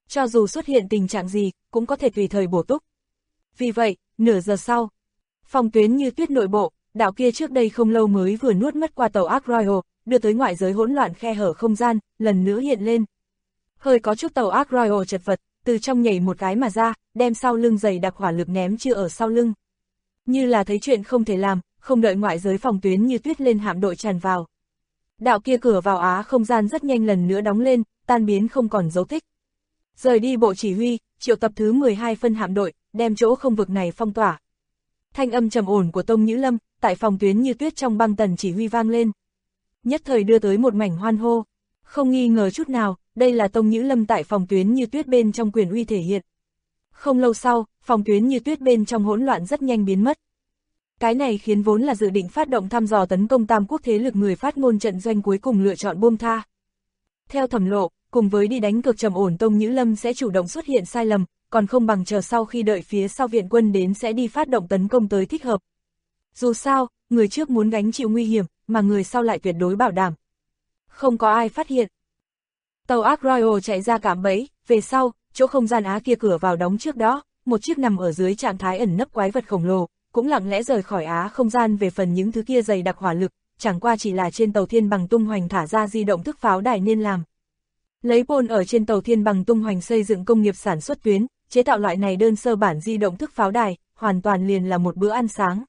Cho dù xuất hiện tình trạng gì, cũng có thể tùy thời bổ túc. Vì vậy, nửa giờ sau, Phòng Tuyến Như Tuyết nội bộ, đạo kia trước đây không lâu mới vừa nuốt mất qua tàu Ark Royal, đưa tới ngoại giới hỗn loạn khe hở không gian, lần nữa hiện lên. Hơi có chút tàu Ark Royal chật vật, từ trong nhảy một cái mà ra, đem sau lưng dày đặc hỏa lực ném chưa ở sau lưng. Như là thấy chuyện không thể làm, không đợi ngoại giới Phòng Tuyến Như Tuyết lên hạm đội tràn vào. Đạo kia cửa vào Á không gian rất nhanh lần nữa đóng lên, tan biến không còn dấu tích. Rời đi bộ chỉ huy, triệu tập thứ 12 phân hạm đội, đem chỗ không vực này phong tỏa. Thanh âm trầm ổn của Tông Nhữ Lâm, tại Phòng Tuyến Như Tuyết trong băng tần chỉ huy vang lên. Nhất thời đưa tới một mảnh hoan hô. Không nghi ngờ chút nào, đây là Tông Nhữ Lâm tại Phòng Tuyến Như Tuyết bên trong quyền uy thể hiện. Không lâu sau, Phòng Tuyến Như Tuyết bên trong hỗn loạn rất nhanh biến mất. Cái này khiến vốn là dự định phát động thăm dò tấn công Tam Quốc thế lực người phát ngôn trận doanh cuối cùng lựa chọn buông tha. Theo thẩm lộ, cùng với đi đánh cược trầm ổn Tông Nhữ Lâm sẽ chủ động xuất hiện sai lầm, còn không bằng chờ sau khi đợi phía sau viện quân đến sẽ đi phát động tấn công tới thích hợp. Dù sao, người trước muốn gánh chịu nguy hiểm, mà người sau lại tuyệt đối bảo đảm. Không có ai phát hiện. Tàu Ark Royal chạy ra cạm bẫy, về sau, chỗ không gian Á kia cửa vào đóng trước đó, một chiếc nằm ở dưới trạng thái ẩn nấp quái vật khổng lồ, cũng lặng lẽ rời khỏi Á không gian. Về phần những thứ kia dày đặc hỏa lực, chẳng qua chỉ là trên tàu Thiên Bằng tung hoành thả ra di động thức pháo đài nên làm. Lấy Pol ở trên tàu Thiên Bằng tung hoành xây dựng công nghiệp sản xuất tuyến, chế tạo loại này đơn sơ bản di động thức pháo đài, hoàn toàn liền là một bữa ăn sáng.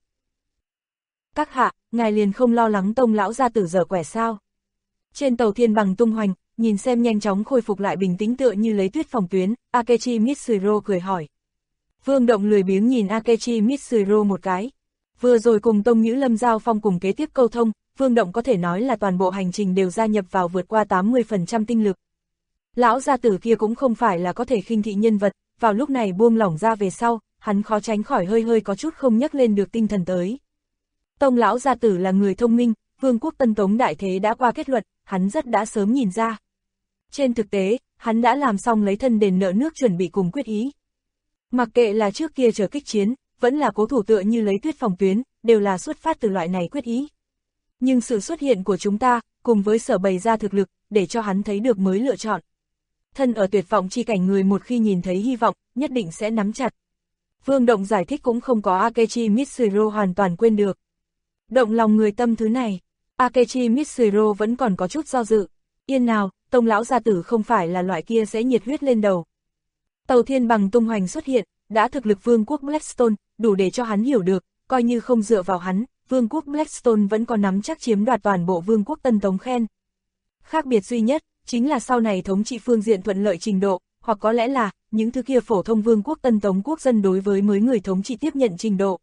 Các hạ, ngài liền không lo lắng Tông lão gia tử dở quẻ sao? Trên tàu Thiên Bằng tung hoành, nhìn xem nhanh chóng khôi phục lại bình tĩnh tựa như lấy tuyết phòng tuyến, Akechi Mitsuro cười hỏi. Vương Động lười biếng nhìn Akechi Mitsuro một cái. Vừa rồi cùng Tông Nhữ Lâm giao phong cùng kế tiếp câu thông, Vương Động có thể nói là toàn bộ hành trình đều gia nhập vào vượt qua 80% tinh lực. Lão gia tử kia cũng không phải là có thể khinh thị nhân vật, vào lúc này buông lỏng ra về sau, hắn khó tránh khỏi hơi có chút không nhấc lên được tinh thần tới. Tông lão gia tử là người thông minh, Vương quốc Tân Tống đại thế đã qua kết luận, hắn rất đã sớm nhìn ra. Trên thực tế, hắn đã làm xong lấy thân đền nợ nước chuẩn bị cùng quyết ý. Mặc kệ là trước kia chờ kích chiến, vẫn là cố thủ tựa như lấy tuyết phòng tuyến, đều là xuất phát từ loại này quyết ý. Nhưng sự xuất hiện của chúng ta, cùng với sở bày ra thực lực, để cho hắn thấy được mới lựa chọn. Thân ở tuyệt vọng chi cảnh người một khi nhìn thấy hy vọng, nhất định sẽ nắm chặt. Vương Động giải thích cũng không có Akechi Mitsuro hoàn toàn quên được. Động lòng người tâm thứ này, Akechi Mitsuro vẫn còn có chút do dự. Yên nào, Tông lão gia tử không phải là loại kia sẽ nhiệt huyết lên đầu. Tàu Thiên Bằng tung hoành xuất hiện, đã thực lực Vương quốc Blackstone, đủ để cho hắn hiểu được, coi như không dựa vào hắn, Vương quốc Blackstone vẫn có nắm chắc chiếm đoạt toàn bộ Vương quốc Tân Tống khen. Khác biệt duy nhất, chính là sau này thống trị phương diện thuận lợi trình độ, hoặc có lẽ là, những thứ kia phổ thông Vương quốc Tân Tống quốc dân đối với mới người thống trị tiếp nhận trình độ.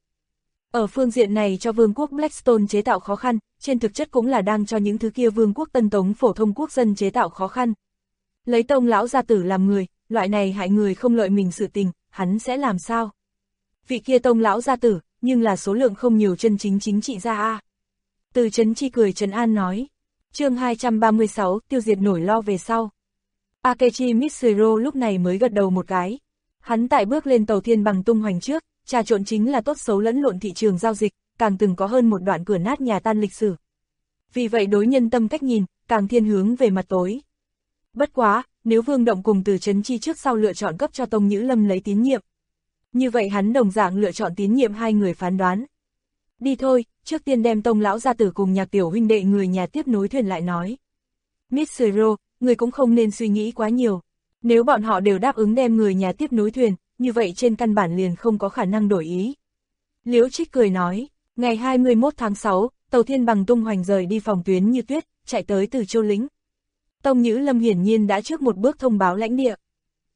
Ở phương diện này cho Vương quốc Blackstone chế tạo khó khăn, trên thực chất cũng là đang cho những thứ kia Vương quốc Tân Tống phổ thông quốc dân chế tạo khó khăn. Lấy Tông lão gia tử làm người, loại này hại người không lợi mình sự tình, hắn sẽ làm sao? Vị kia Tông lão gia tử, nhưng là số lượng không nhiều chân chính chính trị gia a. Từ Trấn Chi cười trấn an nói. Chương 236, tiêu diệt nỗi lo về sau. Akechi Mitsuro lúc này mới gật đầu một cái. Hắn tại bước lên tàu Thiên Bằng tung hoành trước, trà trộn chính là tốt xấu lẫn lộn thị trường giao dịch, càng từng có hơn một đoạn cửa nát nhà tan lịch sử. Vì vậy đối nhân tâm cách nhìn, càng thiên hướng về mặt tối. Bất quá, nếu Vương Động cùng Từ Trấn Chi trước sau lựa chọn cấp cho Tông Nhữ Lâm lấy tín nhiệm. Như vậy hắn đồng dạng lựa chọn tín nhiệm hai người phán đoán. Đi thôi, trước tiên đem Tông lão gia tử cùng Nhạc tiểu huynh đệ người nhà tiếp nối thuyền lại nói. Mitsuro, người cũng không nên suy nghĩ quá nhiều. Nếu bọn họ đều đáp ứng đem người nhà tiếp nối thuyền, như vậy trên căn bản liền không có khả năng đổi ý. Liễu Trích cười nói, ngày 21 tháng 6, tàu Thiên Bằng tung hoành rời đi Phòng Tuyến Như Tuyết, chạy tới Từ Châu Lĩnh. Tông Nhữ Lâm hiển nhiên đã trước một bước thông báo lãnh địa.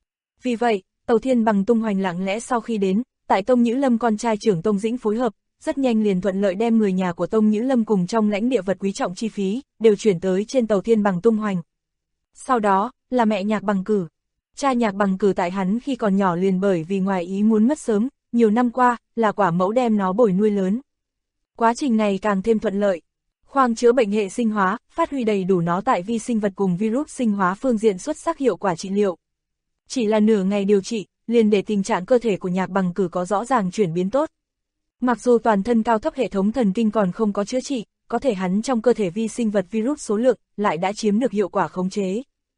Vì vậy, tàu Thiên Bằng tung hoành lặng lẽ sau khi đến, tại Tông Nhữ Lâm con trai trưởng Tông Dĩnh phối hợp, rất nhanh liền thuận lợi đem người nhà của Tông Nhữ Lâm cùng trong lãnh địa vật quý trọng chi phí, đều chuyển tới trên tàu Thiên Bằng tung hoành. Sau đó, là mẹ Nhạc Bằng Cử. Cha Nhạc Bằng Cử tại hắn khi còn nhỏ liền bởi vì ngoài ý muốn mất sớm, nhiều năm qua, là quả mẫu đem nó bồi nuôi lớn. Quá trình này càng thêm thuận lợi. Khoang chữa bệnh hệ sinh hóa, phát huy đầy đủ nó tại vi sinh vật cùng virus sinh hóa phương diện xuất sắc hiệu quả trị liệu. Chỉ là nửa ngày điều trị, liền để tình trạng cơ thể của Nhạc Bằng Cử có rõ ràng chuyển biến tốt. Mặc dù toàn thân cao thấp hệ thống thần kinh còn không có chữa trị, có thể hắn trong cơ thể vi sinh vật virus số lượng lại đã chiếm được hiệu quả khống chế.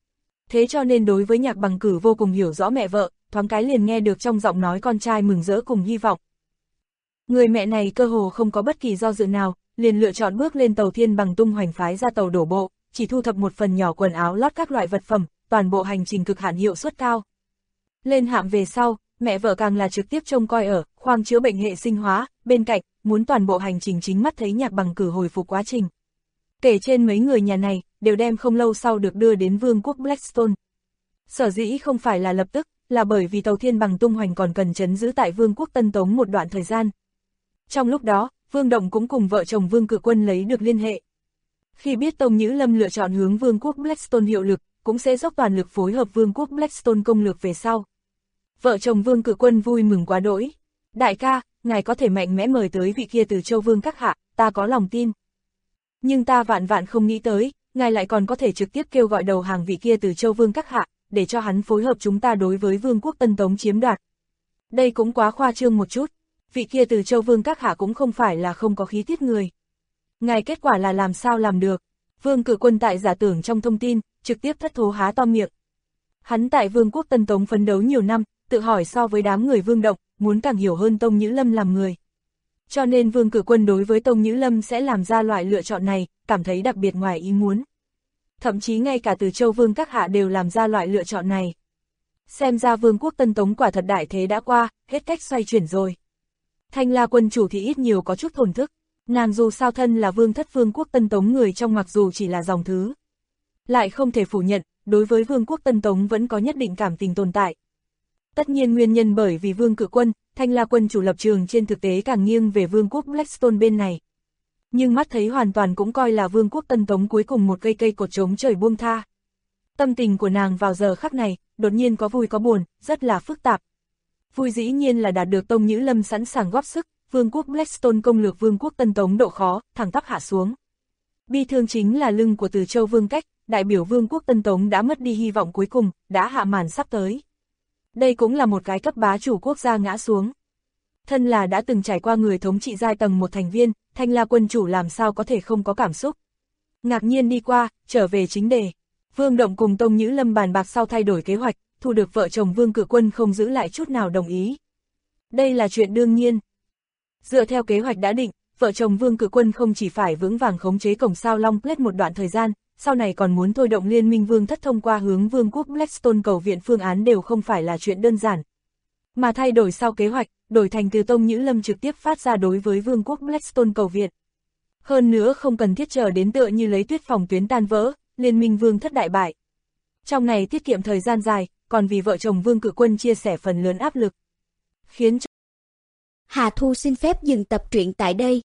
Thế cho nên đối với Nhạc Bằng Cử vô cùng hiểu rõ mẹ vợ, thoáng cái liền nghe được trong giọng nói con trai mừng rỡ cùng hy vọng. Người mẹ này cơ hồ không có bất kỳ do dự nào, liền lựa chọn bước lên tàu Thiên Bằng tung hoành phái ra tàu đổ bộ, chỉ thu thập một phần nhỏ quần áo lót các loại vật phẩm, toàn bộ hành trình cực hạn hiệu suất cao. Lên hạm về sau, mẹ vợ càng là trực tiếp trông coi ở khoang chữa bệnh hệ sinh hóa, bên cạnh, muốn toàn bộ hành trình chính mắt thấy Nhạc Bằng Cử hồi phục quá trình. Kể trên mấy người nhà này, đều đem không lâu sau được đưa đến vương quốc Blackstone. Sở dĩ không phải là lập tức, là bởi vì tàu Thiên Bằng tung hoành còn cần trấn giữ tại vương quốc Tân Tống một đoạn thời gian. Trong lúc đó, Vương Động cũng cùng vợ chồng Vương Cự Quân lấy được liên hệ. Khi biết Tông Nhữ Lâm lựa chọn hướng vương quốc Blackstone hiệu lực, cũng sẽ dốc toàn lực phối hợp vương quốc Blackstone công lược về sau. Vợ chồng Vương Cự Quân vui mừng quá đỗi. Đại ca, ngài có thể mạnh mẽ mời tới vị kia từ Châu Vương các hạ, ta có lòng tin. Nhưng ta vạn vạn không nghĩ tới, ngài lại còn có thể trực tiếp kêu gọi đầu hàng vị kia từ Châu Vương các hạ, để cho hắn phối hợp chúng ta đối với vương quốc Tân Tống chiếm đoạt. Đây cũng quá khoa trương một chút, vị kia từ Châu Vương các hạ cũng không phải là không có khí tiết người. Ngài kết quả là làm sao làm được? Vương Cự Quân tại giả tưởng trong thông tin, trực tiếp thất thố há to miệng. Hắn tại vương quốc Tân Tống phấn đấu nhiều năm, tự hỏi so với đám người Vương Động, muốn càng hiểu hơn Tông Nhữ Lâm làm người. Cho nên Vương Cự Quân đối với Tông Nhữ Lâm sẽ làm ra loại lựa chọn này, cảm thấy đặc biệt ngoài ý muốn. Thậm chí ngay cả từ Châu Vương các hạ đều làm ra loại lựa chọn này. Xem ra vương quốc Tân Tống quả thật đại thế đã qua, hết cách xoay chuyển rồi. Thanh La quân chủ thì ít nhiều có chút thổn thức, nàng dù sao thân là vương thất vương quốc Tân Tống người trong mặc dù chỉ là dòng thứ. Lại không thể phủ nhận, đối với vương quốc Tân Tống vẫn có nhất định cảm tình tồn tại. Tất nhiên nguyên nhân bởi vì Vương Cự Quân, Thanh La quân chủ lập trường trên thực tế càng nghiêng về vương quốc Blackstone bên này. Nhưng mắt thấy hoàn toàn cũng coi là vương quốc Tân Tống cuối cùng một cây cột trống trời buông tha. Tâm tình của nàng vào giờ khắc này, đột nhiên có vui có buồn, rất là phức tạp. Vui dĩ nhiên là đạt được Tông Nhữ Lâm sẵn sàng góp sức, vương quốc Blackstone công lược vương quốc Tân Tống độ khó, thẳng tắp hạ xuống. Bi thương chính là lưng của Từ Châu Vương Cách, đại biểu vương quốc Tân Tống đã mất đi hy vọng cuối cùng, đã hạ màn sắp tới. Đây cũng là một cái cấp bá chủ quốc gia ngã xuống. Thân là đã từng trải qua người thống trị giai tầng một thành viên, Thanh La quân chủ làm sao có thể không có cảm xúc. Ngạc nhiên đi qua, trở về chính đề. Vương Động cùng Tông Nhữ Lâm bàn bạc sau thay đổi kế hoạch, thu được vợ chồng Vương Cự Quân không giữ lại chút nào đồng ý. Đây là chuyện đương nhiên. Dựa theo kế hoạch đã định, vợ chồng Vương Cự Quân không chỉ phải vững vàng khống chế cổng sao Long Plate một đoạn thời gian, sau này còn muốn thôi động liên minh vương thất thông qua hướng vương quốc Blackstone cầu viện phương án đều không phải là chuyện đơn giản. Mà thay đổi sau kế hoạch, đổi thành từ Tông Nhữ Lâm trực tiếp phát ra đối với vương quốc Blackstone cầu viện. Hơn nữa không cần thiết chờ đến tựa như lấy tuyết phòng tuyến tan vỡ, liên minh vương thất đại bại. Trong này tiết kiệm thời gian dài, còn vì vợ chồng Vương Cự Quân chia sẻ phần lớn áp lực. Khiến cho... Hà Thu xin phép dừng tập truyện tại đây.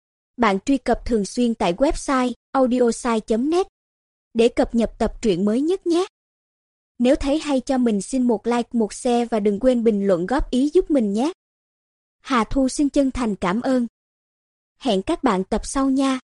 Bạn truy cập thường xuyên tại website audiosai.net để cập nhật tập truyện mới nhất nhé. Nếu thấy hay cho mình xin một like, một share và đừng quên bình luận góp ý giúp mình nhé. Hà Thu xin chân thành cảm ơn. Hẹn các bạn tập sau nha.